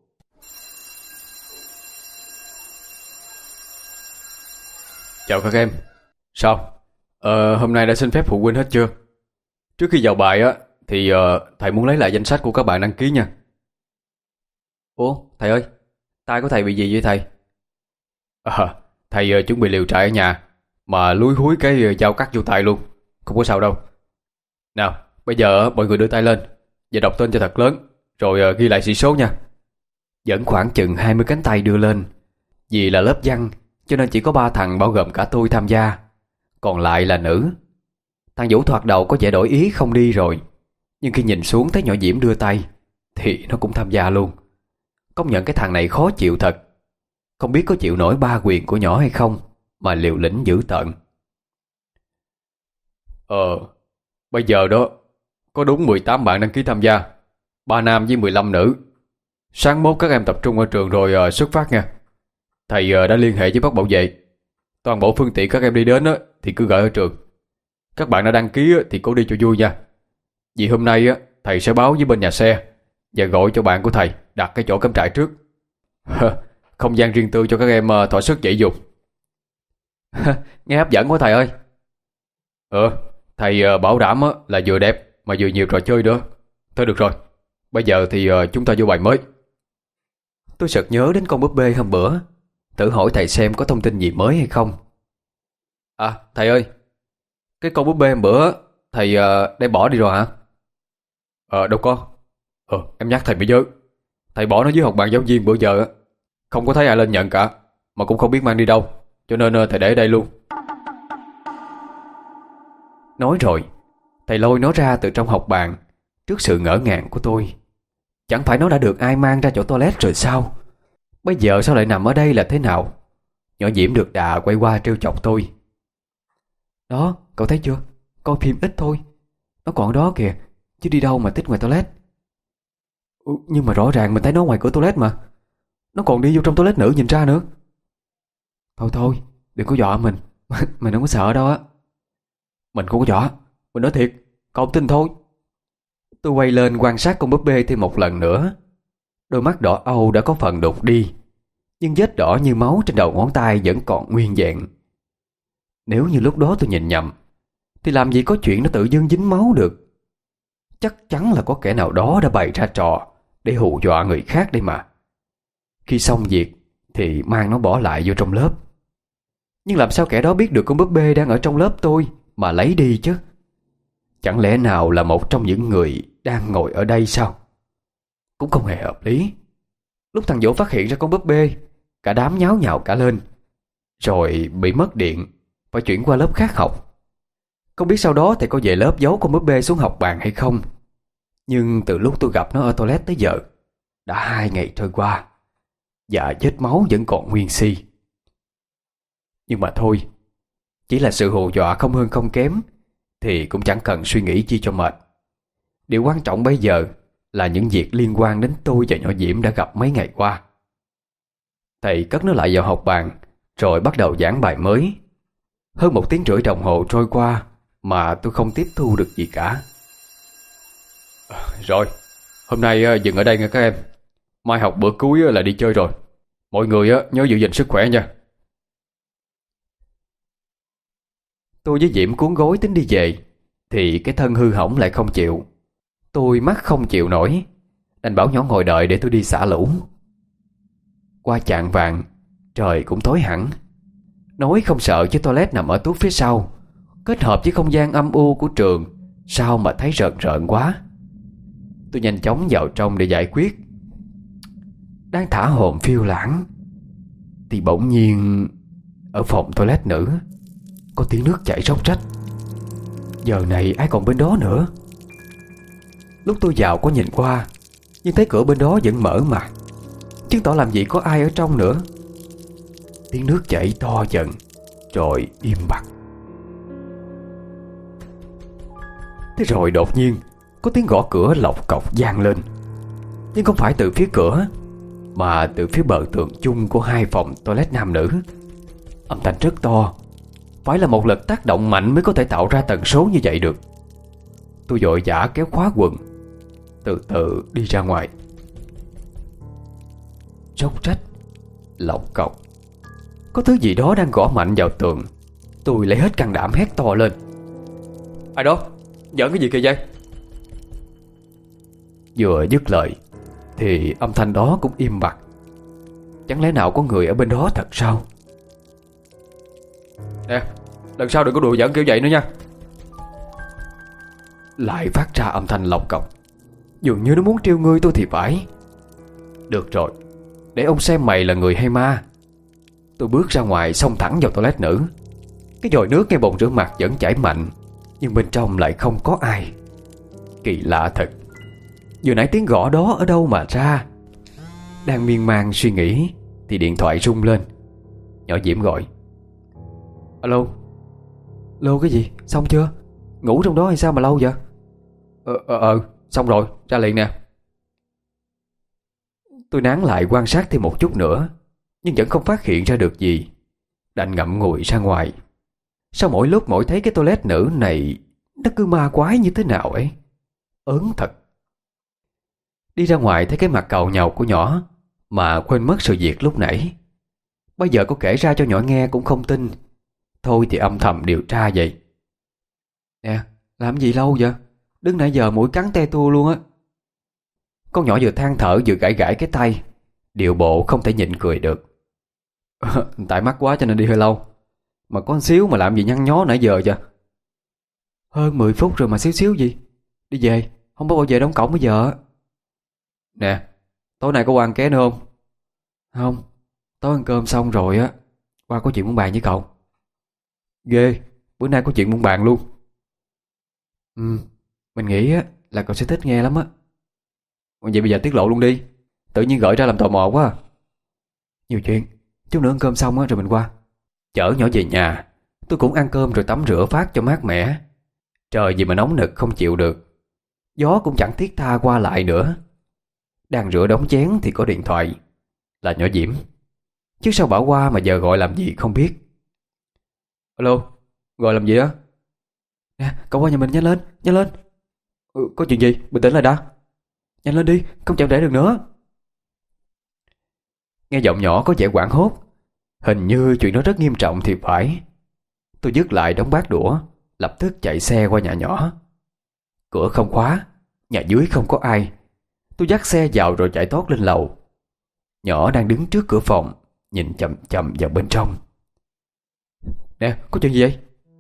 Chào các em. Sao? Ờ, hôm nay đã xin phép phụ huynh hết chưa? Trước khi vào bài á thì uh, thầy muốn lấy lại danh sách của các bạn đăng ký nha. Ủa, thầy ơi, tay của thầy bị gì vậy thầy? À, thầy uh, chuẩn bị liều trại ở nhà mà lúi húi cái uh, dao cắt vô tay luôn. Không có sao đâu. Nào, bây giờ uh, mọi người đưa tay lên và đọc tên cho thật lớn, rồi uh, ghi lại sĩ số nha. Dẫn khoảng chừng hai mươi cánh tay đưa lên. Vì là lớp văn cho nên chỉ có ba thằng bao gồm cả tôi tham gia, còn lại là nữ. Thằng Vũ thoạt đầu có vẻ đổi ý không đi rồi, nhưng khi nhìn xuống thấy nhỏ Diễm đưa tay thì nó cũng tham gia luôn. Công nhận cái thằng này khó chịu thật. Không biết có chịu nổi ba quyền của nhỏ hay không mà liều lĩnh dữ tợn. Ờ, bây giờ đó có đúng mười tám bạn đăng ký tham gia, ba nam với mười lăm nữ. Sáng mốt các em tập trung ở trường rồi uh, xuất phát nha. Thầy uh, đã liên hệ với bác bảo vệ. Toàn bộ phương tiện các em đi đến uh, thì cứ gửi ở trường. Các bạn đã đăng ký uh, thì cố đi cho vui nha. Vì hôm nay uh, thầy sẽ báo với bên nhà xe và gọi cho bạn của thầy đặt cái chỗ cắm trại trước. Không gian riêng tư cho các em uh, thỏa sức dễ dùng. Nghe hấp dẫn quá thầy ơi. Ờ, thầy uh, bảo đảm uh, là vừa đẹp mà vừa nhiều trò chơi nữa. Thôi được rồi, bây giờ thì uh, chúng ta vô bài mới. Tôi sực nhớ đến con búp bê hôm bữa, thử hỏi thầy xem có thông tin gì mới hay không. À thầy ơi, cái con búp bê hôm bữa thầy uh, đem bỏ đi rồi hả? Ờ đâu có. Ờ em nhắc thầy mới nhớ, thầy bỏ nó dưới học bàn giáo viên bữa giờ. Không có thấy ai lên nhận cả, mà cũng không biết mang đi đâu, cho nên uh, thầy để ở đây luôn. Nói rồi, thầy lôi nó ra từ trong học bàn, trước sự ngỡ ngàng của tôi. Chẳng phải nó đã được ai mang ra chỗ toilet rồi sao? Bây giờ sao lại nằm ở đây là thế nào? Nhỏ Diễm được đà quay qua trêu chọc tôi. Đó, cậu thấy chưa? Coi phim ít thôi, nó còn ở đó kìa, chứ đi đâu mà tích ngoài toilet. Ừ, nhưng mà rõ ràng mình thấy nó ngoài cửa toilet mà. Nó còn đi vô trong toilet nữ nhìn ra nữa. Thôi thôi, đừng có dọa mình. Mình không có sợ đâu á. Mình cũng có dọa, mình nói thiệt, cậu không tin thôi. Tôi quay lên quan sát con búp bê thêm một lần nữa. Đôi mắt đỏ âu đã có phần đục đi, nhưng vết đỏ như máu trên đầu ngón tay vẫn còn nguyên vẹn. Nếu như lúc đó tôi nhìn nhầm thì làm gì có chuyện nó tự dưng dính máu được. Chắc chắn là có kẻ nào đó đã bày ra trò để hù dọa người khác đây mà. Khi xong việc thì mang nó bỏ lại vô trong lớp. Nhưng làm sao kẻ đó biết được con búp bê đang ở trong lớp tôi mà lấy đi chứ? Chẳng lẽ nào là một trong những người đang ngồi ở đây sao? Cũng không hề hợp lý. Lúc thằng Vũ phát hiện ra con búp bê, cả đám nháo nhào cả lên, rồi bị mất điện, phải chuyển qua lớp khác học. Không biết sau đó thầy có về lớp giấu con búp bê xuống học bàn hay không. Nhưng từ lúc tôi gặp nó ở toilet tới giờ đã hai ngày trôi qua, và vết máu vẫn còn nguyên si. Nhưng mà thôi, chỉ là sự hù dọa không hơn không kém thì cũng chẳng cần suy nghĩ chi cho mệt. Điều quan trọng bây giờ là những việc liên quan đến tôi và nhỏ Diễm đã gặp mấy ngày qua. Thầy cất nó lại vào học bàn, rồi bắt đầu giảng bài mới. Hơn một tiếng rưỡi đồng hồ trôi qua mà tôi không tiếp thu được gì cả. Rồi, hôm nay dừng ở đây nha các em. Mai học bữa cuối là đi chơi rồi. Mọi người nhớ giữ gìn sức khỏe nha. Tôi với Diễm cuốn gối tính đi về, thì cái thân hư hỏng lại không chịu. Tôi mắc không chịu nổi, đành bảo nhỏ ngồi đợi để tôi đi xả lũ. Qua chạng vạng, trời cũng tối hẳn. Nói không sợ chứ toilet nằm ở tuốt phía sau, kết hợp với không gian âm u của trường, sao mà thấy rợn rợn quá. Tôi nhanh chóng vào trong để giải quyết. Đang thả hồn phiêu lãng thì bỗng nhiên ở phòng toilet nữ có tiếng nước chảy róc rách. Giờ này ai còn bên đó nữa. Lúc tôi vào có nhìn qua, nhưng thấy cửa bên đó vẫn mở mà, chứng tỏ làm gì có ai ở trong nữa. Tiếng nước chảy to dần rồi im bặt. Thế rồi đột nhiên có tiếng gõ cửa lộc cọc vang lên. Nhưng không phải từ phía cửa, mà từ phía bờ tường chung của hai phòng toilet nam nữ. Âm thanh rất to, phải là một lực tác động mạnh mới có thể tạo ra tần số như vậy được. Tôi vội vã kéo khóa quần, từ từ đi ra ngoài. Róc rách, lộc cọc, có thứ gì đó đang gõ mạnh vào tường. Tôi lấy hết can đảm hét to lên: ai đó, giỡn cái gì kìa vậy? Vừa dứt lời thì âm thanh đó cũng im bặt. Chẳng lẽ nào có người ở bên đó thật sao? Nè, lần sau đừng có đùa giỡn kiểu vậy nữa nha. Lại phát ra âm thanh lộc cọc, dường như nó muốn trêu ngươi tôi thì phải. Được rồi, để ông xem mày là người hay ma. Tôi bước ra ngoài xông thẳng vào toilet nữ. Cái vòi nước ngay bồn rửa mặt vẫn chảy mạnh, nhưng bên trong lại không có ai. Kỳ lạ thật. Vừa nãy tiếng gõ đó ở đâu mà ra? Đang miên man suy nghĩ thì điện thoại rung lên. Nhỏ Diễm gọi: alo. Lô cái gì? Xong chưa? Ngủ trong đó hay sao mà lâu vậy? Ờ ờ ờ xong rồi, ra liền nè. Tôi nán lại quan sát thêm một chút nữa, nhưng vẫn không phát hiện ra được gì. Đành ngậm ngùi ra ngoài. Sao mỗi lúc mỗi thấy cái toilet nữ này nó cứ ma quái như thế nào ấy. Ớn thật. Đi ra ngoài thấy cái mặt càu nhàu của nhỏ mà quên mất sự việc lúc nãy. Bây giờ có kể ra cho nhỏ nghe cũng không tin. Thôi thì âm thầm điều tra vậy. Nè, làm gì lâu vậy? Đứng nãy giờ mũi cắn te tua luôn á. Con nhỏ vừa than thở vừa gãi gãi cái tay, điệu bộ không thể nhịn cười được. Tại mắc quá cho nên đi hơi lâu. Mà có xíu mà làm gì nhăn nhó nãy giờ vậy? Hơn mười phút rồi mà xíu xíu gì. Đi về, không có bao giờ đóng cổng bây giờ. Nè, tối nay có qua ăn ké nữa không? Không, tối ăn cơm xong rồi á. Qua có chuyện muốn bàn với cậu. Ghê, bữa nay có chuyện muốn bàn luôn. Ừ, mình nghĩ á là cậu sẽ thích nghe lắm á. Vậy bây giờ tiết lộ luôn đi. Tự nhiên gợi ra làm tò mò quá. Nhiều chuyện, chút nữa ăn cơm xong á rồi mình qua. Chở nhỏ về nhà, tôi cũng ăn cơm rồi tắm rửa phát cho mát mẻ. Trời gì mà nóng nực không chịu được. Gió cũng chẳng thiết tha qua lại nữa. Đang rửa đống chén thì có điện thoại. Là nhỏ Diễm. Chứ sao bảo qua mà giờ gọi làm gì không biết. Alo, gọi làm gì đó? Nè, cậu qua nhà mình nhanh lên, nhanh lên. Ừ, có chuyện gì? Bình tĩnh lại đã. Nhanh lên đi, không chậm trễ được nữa. Nghe giọng nhỏ có vẻ hoảng hốt. Hình như chuyện đó rất nghiêm trọng thì phải. Tôi dứt lại đống bát đũa, lập tức chạy xe qua nhà nhỏ. Cửa không khóa, nhà dưới không có ai. Tôi dắt xe vào rồi chạy tót lên lầu. Nhỏ đang đứng trước cửa phòng, nhìn chậm chậm vào bên trong. Nè, có chuyện gì vậy?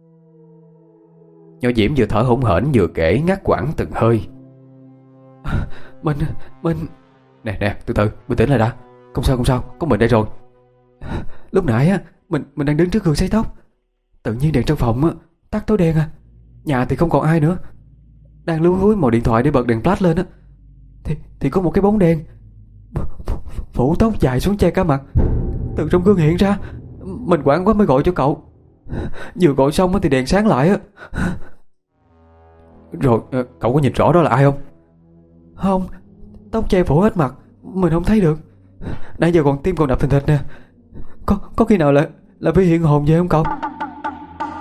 Nhỏ Diễm vừa thở hổn hển vừa kể ngắt quãng từng hơi. Mình, mình... Nè nè, từ từ, bình tĩnh lại đã. Không sao, không sao, có mình đây rồi. Lúc nãy á, mình mình đang đứng trước gương sấy tóc. Tự nhiên đèn trong phòng á tắt tối đen à. Nhà thì không còn ai nữa. Đang lúi húi mò điện thoại để bật đèn flash lên á, Thì thì có một cái bóng đen phủ tóc dài xuống che cả mặt, từ trong gương hiện ra. Mình hoảng quá mới gọi cho cậu. Vừa gọi xong thì đèn sáng lại á. Rồi cậu có nhìn rõ đó là ai không? Không, tóc che phủ hết mặt, mình không thấy được. Nãy giờ còn tim còn đập thình thịch nè. Có có khi nào là là vi hiện hồn về không cậu?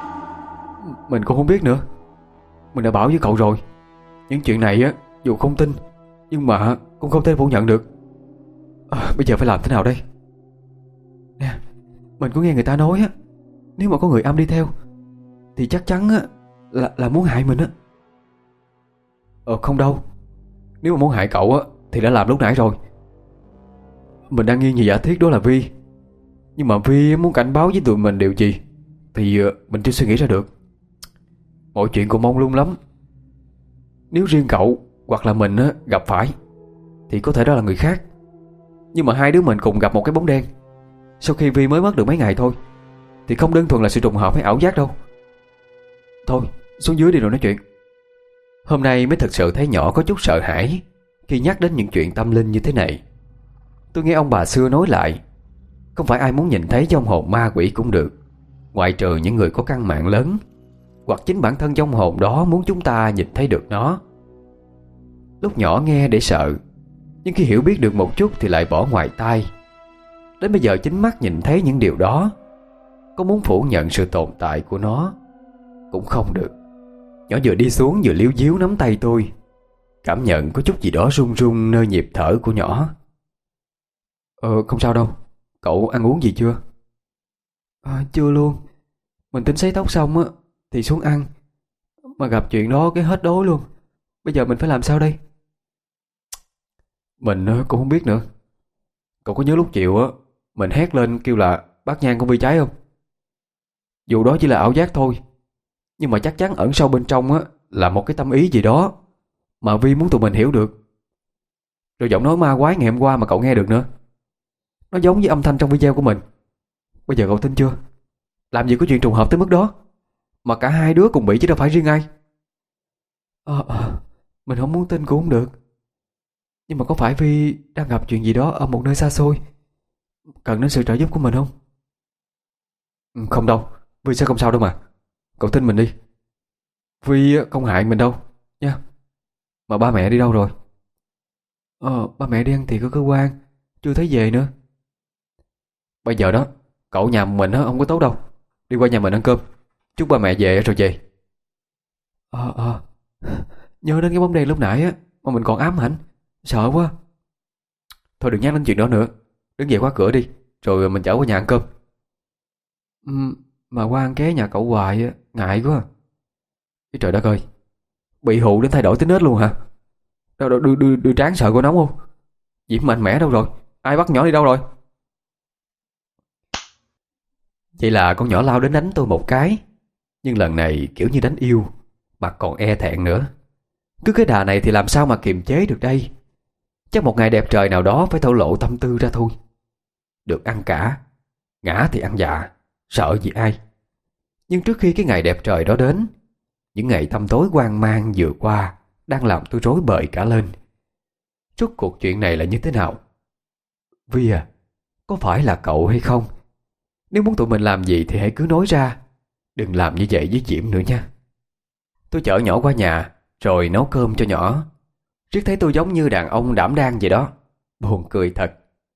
Mình cũng không biết nữa. Mình đã bảo với cậu rồi, những chuyện này á, dù không tin nhưng mà cũng không thể phủ nhận được. À, bây giờ phải làm thế nào đây? Nè, mình có nghe người ta nói á, nếu mà có người âm đi theo thì chắc chắn á là, là muốn hại mình á. Ờ không đâu. Nếu mà muốn hại cậu á thì đã làm lúc nãy rồi. Mình đang nghi nghi giả thiết đó là Vi. Nhưng mà Vi muốn cảnh báo với tụi mình điều gì thì mình chưa suy nghĩ ra được. Mọi chuyện còn mông lung lắm. Nếu riêng cậu hoặc là mình á, gặp phải thì có thể đó là người khác. Nhưng mà hai đứa mình cùng gặp một cái bóng đen sau khi Vi mới mất được mấy ngày thôi, thì không đơn thuần là sự trùng hợp hay ảo giác đâu. Thôi xuống dưới đi rồi nói chuyện. Hôm nay mới thực sự thấy nhỏ có chút sợ hãi khi nhắc đến những chuyện tâm linh như thế này. Tôi nghe ông bà xưa nói lại, không phải ai muốn nhìn thấy vong hồn ma quỷ cũng được, ngoại trừ những người có căn mạng lớn, hoặc chính bản thân vong hồn đó muốn chúng ta nhìn thấy được nó. Lúc nhỏ nghe để sợ, nhưng khi hiểu biết được một chút thì lại bỏ ngoài tai. Đến bây giờ chính mắt nhìn thấy những điều đó, có muốn phủ nhận sự tồn tại của nó cũng không được. Nhỏ vừa đi xuống vừa líu díu nắm tay tôi, cảm nhận có chút gì đó run run nơi nhịp thở của nhỏ. Ờ không sao đâu. Cậu ăn uống gì chưa? À, chưa luôn. Mình tính sấy tóc xong á thì xuống ăn, mà gặp chuyện đó cái hết đói luôn. Bây giờ mình phải làm sao đây? Mình cũng không biết nữa. Cậu có nhớ lúc chiều á mình hét lên kêu là bát nhang con Vi cháy không? Dù đó chỉ là ảo giác thôi, nhưng mà chắc chắn ẩn sâu bên trong á là một cái tâm ý gì đó mà Vi muốn tụi mình hiểu được. Rồi giọng nói ma quái ngày hôm qua mà cậu nghe được nữa, nó giống với âm thanh trong video của mình. Bây giờ cậu tin chưa? Làm gì có chuyện trùng hợp tới mức đó, mà cả hai đứa cùng bị chứ đâu phải riêng ai. Ờ à, mình không muốn tin cũng không được. Nhưng mà có phải Vi đang gặp chuyện gì đó ở một nơi xa xôi, cần đến sự trợ giúp của mình không? Không đâu, Vi sẽ không sao đâu mà. Cậu tin mình đi. Vi không hại mình đâu nha. Mà ba mẹ đi đâu rồi? Ờ ba mẹ đi ăn tiệc ở cơ quan, chưa thấy về nữa. Bây giờ đó cậu nhà mình không có tốt đâu, đi qua nhà mình ăn cơm, chúc ba mẹ về rồi về. Ờ ờ nhớ đến cái bóng đèn lúc nãy á mà mình còn ám ảnh, sợ quá. Thôi đừng nhắc đến chuyện đó nữa, đứng về khóa cửa đi, rồi mình chở qua nhà ăn cơm. Ừ, mà qua ăn ké nhà cậu hoài á, ngại quá. Cái trời đất ơi, bị hụ đến thay đổi tính nết luôn hả? Đâu, đâu đưa, đưa, đưa trán sợ cô nóng không? Diễm mạnh mẽ đâu rồi? Ai bắt nhỏ đi đâu rồi? Vậy là con nhỏ lao đến đánh tôi một cái, nhưng lần này kiểu như đánh yêu, mặt còn e thẹn nữa. Cứ cái đà này thì làm sao mà kiềm chế được đây? Chắc một ngày đẹp trời nào đó phải thổ lộ tâm tư ra thôi. Được ăn cả, ngã thì ăn dạ, sợ gì ai. Nhưng trước khi cái ngày đẹp trời đó đến, những ngày tăm tối hoang mang vừa qua đang làm tôi rối bời cả lên. Rốt cuộc chuyện này là như thế nào? Vi à, có phải là cậu hay không? Nếu muốn tụi mình làm gì thì hãy cứ nói ra, đừng làm như vậy với Diễm nữa nha. Tôi chở nhỏ qua nhà rồi nấu cơm cho nhỏ. Riết thấy tôi giống như đàn ông đảm đang vậy đó, buồn cười thật.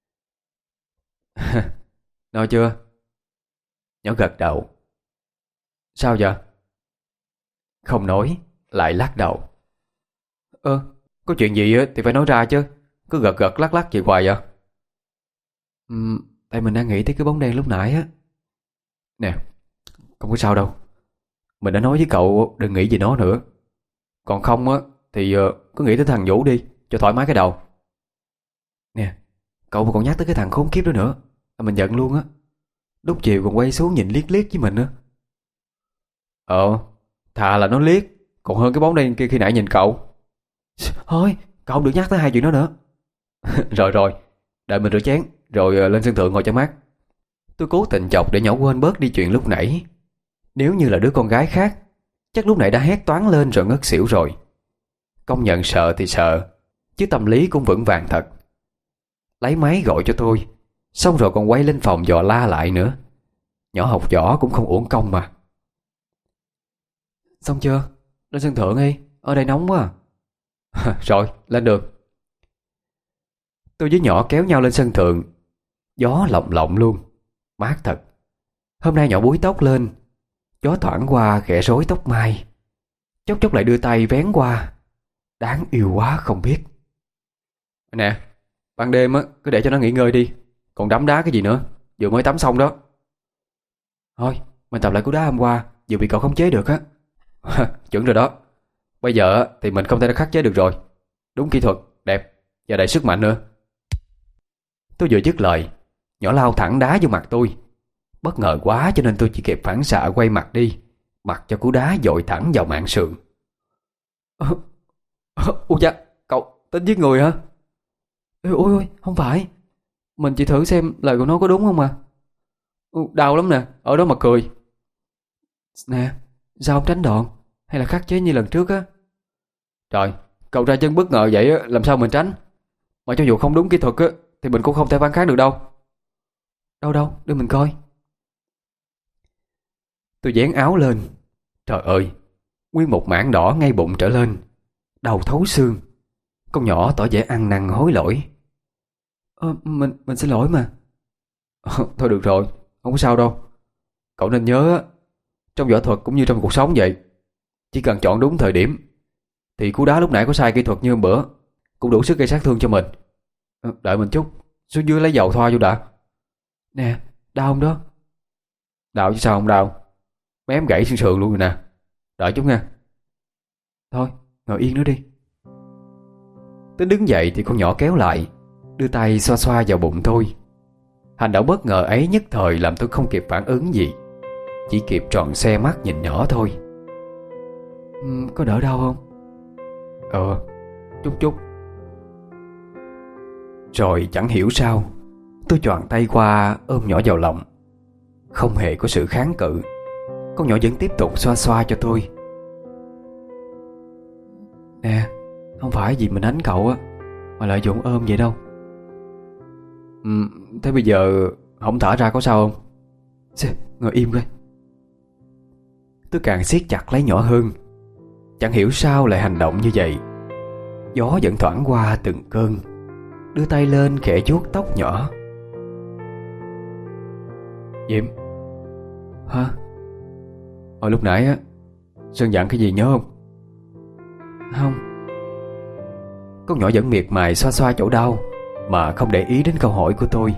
No chưa? Nhỏ gật đầu. Sao vậy? Không nói, lại lắc đầu. Ơ, có chuyện gì thì phải nói ra chứ, cứ gật gật lắc lắc vậy hoài vậy? Ừ, tại mình đang nghĩ tới cái bóng đen lúc nãy á. Nè, không có sao đâu. Mình đã nói với cậu đừng nghĩ về nó nữa. Còn không á thì uh, cứ nghĩ tới thằng Vũ đi, cho thoải mái cái đầu. Nè, cậu mà còn nhắc tới cái thằng khốn kiếp đó nữa là mình giận luôn á. Lúc chiều còn quay xuống nhìn liếc liếc với mình nữa. Ờ, thà là nó liếc còn hơn cái bóng đen kia khi nãy nhìn cậu. Thôi, cậu không được nhắc tới hai chuyện đó nữa. Rồi rồi, đợi mình rửa chén rồi lên sân thượng ngồi cho mát. Tôi cố tình chọc để nhỏ quên bớt đi chuyện lúc nãy. Nếu như là đứa con gái khác, chắc lúc nãy đã hét toáng lên rồi ngất xỉu rồi. Công nhận sợ thì sợ, chứ tâm lý cũng vững vàng thật. Lấy máy gọi cho tôi, xong rồi còn quay lên phòng dò la lại nữa. Nhỏ học võ cũng không uổng công mà. Xong chưa? Lên sân thượng đi, ở đây nóng quá. Rồi, lên đường. Tôi với nhỏ kéo nhau lên sân thượng. Gió lộng lộng luôn, mát thật. Hôm nay nhỏ búi tóc lên, Gió thoảng qua khẽ rối tóc mai, chốc chốc lại đưa tay vén qua. Đáng yêu quá không biết. Nè, ban đêm á cứ để cho nó nghỉ ngơi đi. Còn đấm đá cái gì nữa, vừa mới tắm xong đó. Thôi, mình tập lại cú đá hôm qua, vừa bị cậu khống chế được á. Chuẩn rồi đó. Bây giờ á, thì mình không thể khắc chế được rồi. Đúng kỹ thuật, đẹp và đầy sức mạnh nữa. Tôi vừa dứt lời, nhỏ lao thẳng đá vô mặt tôi. Bất ngờ quá cho nên tôi chỉ kịp phản xạ quay mặt đi, mặc cho cú đá dội thẳng vào mạn sườn. Ôi da, cậu tính giết người hả? Ôi ôi ôi, không phải. Mình chỉ thử xem lời của nó có đúng không mà. Đau lắm nè, ở đó mà cười. Nè, sao không tránh đòn? Hay là khắc chế như lần trước á? Trời, cậu ra chân bất ngờ vậy á, làm sao mình tránh? Mà cho dù không đúng kỹ thuật á, thì mình cũng không thể phản kháng được đâu. Đâu đâu, để mình coi. Tôi vén áo lên. Trời ơi, nguyên một mảng đỏ ngay bụng trở lên, đầu thấu xương. Con nhỏ tỏ vẻ ăn năn hối lỗi. Ờ, mình mình xin lỗi mà. Thôi được rồi, không có sao đâu. Cậu nên nhớ, trong võ thuật cũng như trong cuộc sống vậy, chỉ cần chọn đúng thời điểm thì cú đá lúc nãy có sai kỹ thuật như hôm bữa cũng đủ sức gây sát thương cho mình. Đợi mình chút, xuống dưới lấy dầu thoa vô đã. Nè, đau không đó? Đau chứ sao không đau. Mém gãy xương sườn luôn rồi nè. Đợi chút nha. Thôi, ngồi yên nữa đi. Tính đứng dậy thì con nhỏ kéo lại, đưa tay xoa xoa vào bụng tôi. Hành động bất ngờ ấy nhất thời làm tôi không kịp phản ứng gì, chỉ kịp tròn xe mắt nhìn nhỏ thôi. Ừ, có đỡ đau không? Ờ, chút chút. Rồi chẳng hiểu sao, tôi choàng tay qua ôm nhỏ vào lòng. Không hề có sự kháng cự, con nhỏ vẫn tiếp tục xoa xoa cho tôi. Nè, không phải vì mình đánh cậu á, mà lợi dụng ôm vậy đâu. Ừ, thế bây giờ không thở ra có sao không? Xì, ngồi im coi. Tôi càng siết chặt lấy nhỏ hơn. Chẳng hiểu sao lại hành động như vậy. Gió vẫn thoảng qua từng cơn, đưa tay lên khẽ vuốt tóc nhỏ. Diệm. Hả? Hồi lúc nãy á, Sơn dặn cái gì nhớ không? Không. Con nhỏ vẫn miệt mài xoa xoa chỗ đau mà không để ý đến câu hỏi của tôi.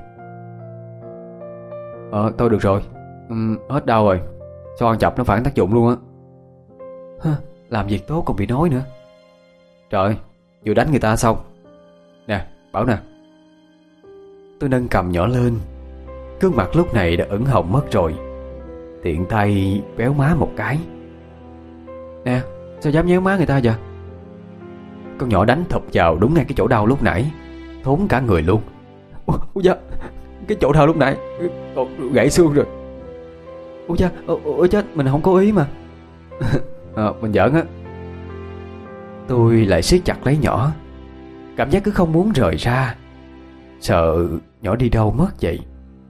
Ờ, tôi được rồi. uhm, Hết đau rồi. Xoa chập nó phản tác dụng luôn á. Hả? Làm việc tốt còn bị nói nữa. Trời, vừa đánh người ta xong. Nè, bảo nè. Tôi nâng cầm nhỏ lên. Gương mặt lúc này đã ửng hồng mất rồi. Tiện tay véo má một cái. Nè, sao dám nhéo má người ta vậy? Con nhỏ đánh thụp vào đúng ngay cái chỗ đau lúc nãy, thốn cả người luôn. Ôi da, cái chỗ đau lúc nãy còn gãy xương rồi. Ôi da, ôi chết, mình không có ý mà. À, mình giỡn á. Tôi lại siết chặt lấy nhỏ. Cảm giác cứ không muốn rời ra, sợ nhỏ đi đâu mất vậy.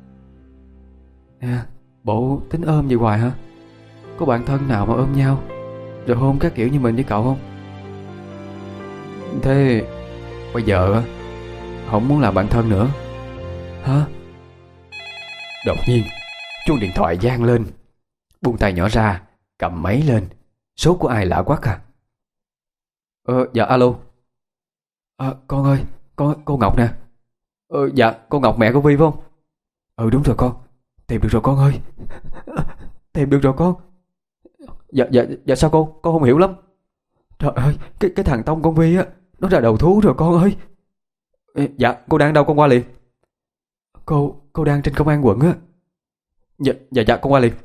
Nè, bộ tính ôm vậy hoài hả? Có bạn thân nào mà ôm nhau rồi hôn các kiểu như mình với cậu không? Thế bây giờ không muốn làm bạn thân nữa hả? Đột nhiên chuông điện thoại vang lên. Buông tay nhỏ ra, cầm máy lên. Số của ai lạ quá à? Ờ, dạ alo. À, con ơi, con cô Ngọc nè. Ờ, dạ, cô Ngọc mẹ của Vi phải không? Ừ đúng rồi con. Tìm được rồi con ơi. Tìm được rồi con. Dạ, dạ, dạ sao cô? Con không hiểu lắm. Trời ơi, cái cái thằng Tông con Vi á, nó ra đầu thú rồi con ơi. Ê, dạ, cô đang đâu con qua liền. Cô, cô đang trên công an quận á. Dạ, dạ, dạ, con qua liền.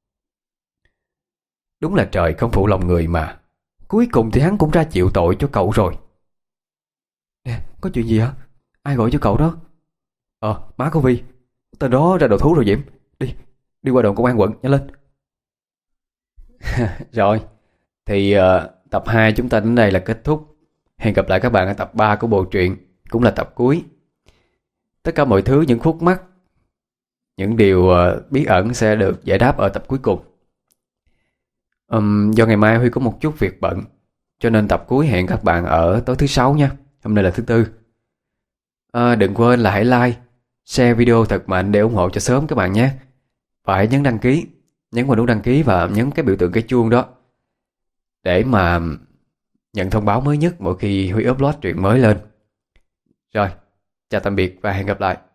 Đúng là trời không phụ lòng người mà. Cuối cùng thì hắn cũng ra chịu tội cho cậu rồi. Nè, có chuyện gì hả? Ai gọi cho cậu đó? Ờ, má của Vi. Tên đó ra đầu thú rồi Diễm. Đi, đi qua đồn công an quận, nhanh lên. Rồi, thì uh, tập hai chúng ta đến đây là kết thúc. Hẹn gặp lại các bạn ở tập ba của bộ truyện, cũng là tập cuối. Tất cả mọi thứ, những khúc mắc, những điều uh, bí ẩn sẽ được giải đáp ở tập cuối cùng. um, Do ngày mai Huy có một chút việc bận, cho nên tập cuối hẹn các bạn ở tối thứ sáu nha. Hôm nay là thứ tư. à, Đừng quên là hãy like, share video thật mạnh để ủng hộ cho sớm các bạn nhé. Và hãy nhấn đăng ký nhấn vào nút đăng ký và nhấn cái biểu tượng cái chuông đó để mà nhận thông báo mới nhất mỗi khi Huy upload truyện mới lên. Rồi, chào tạm biệt và hẹn gặp lại.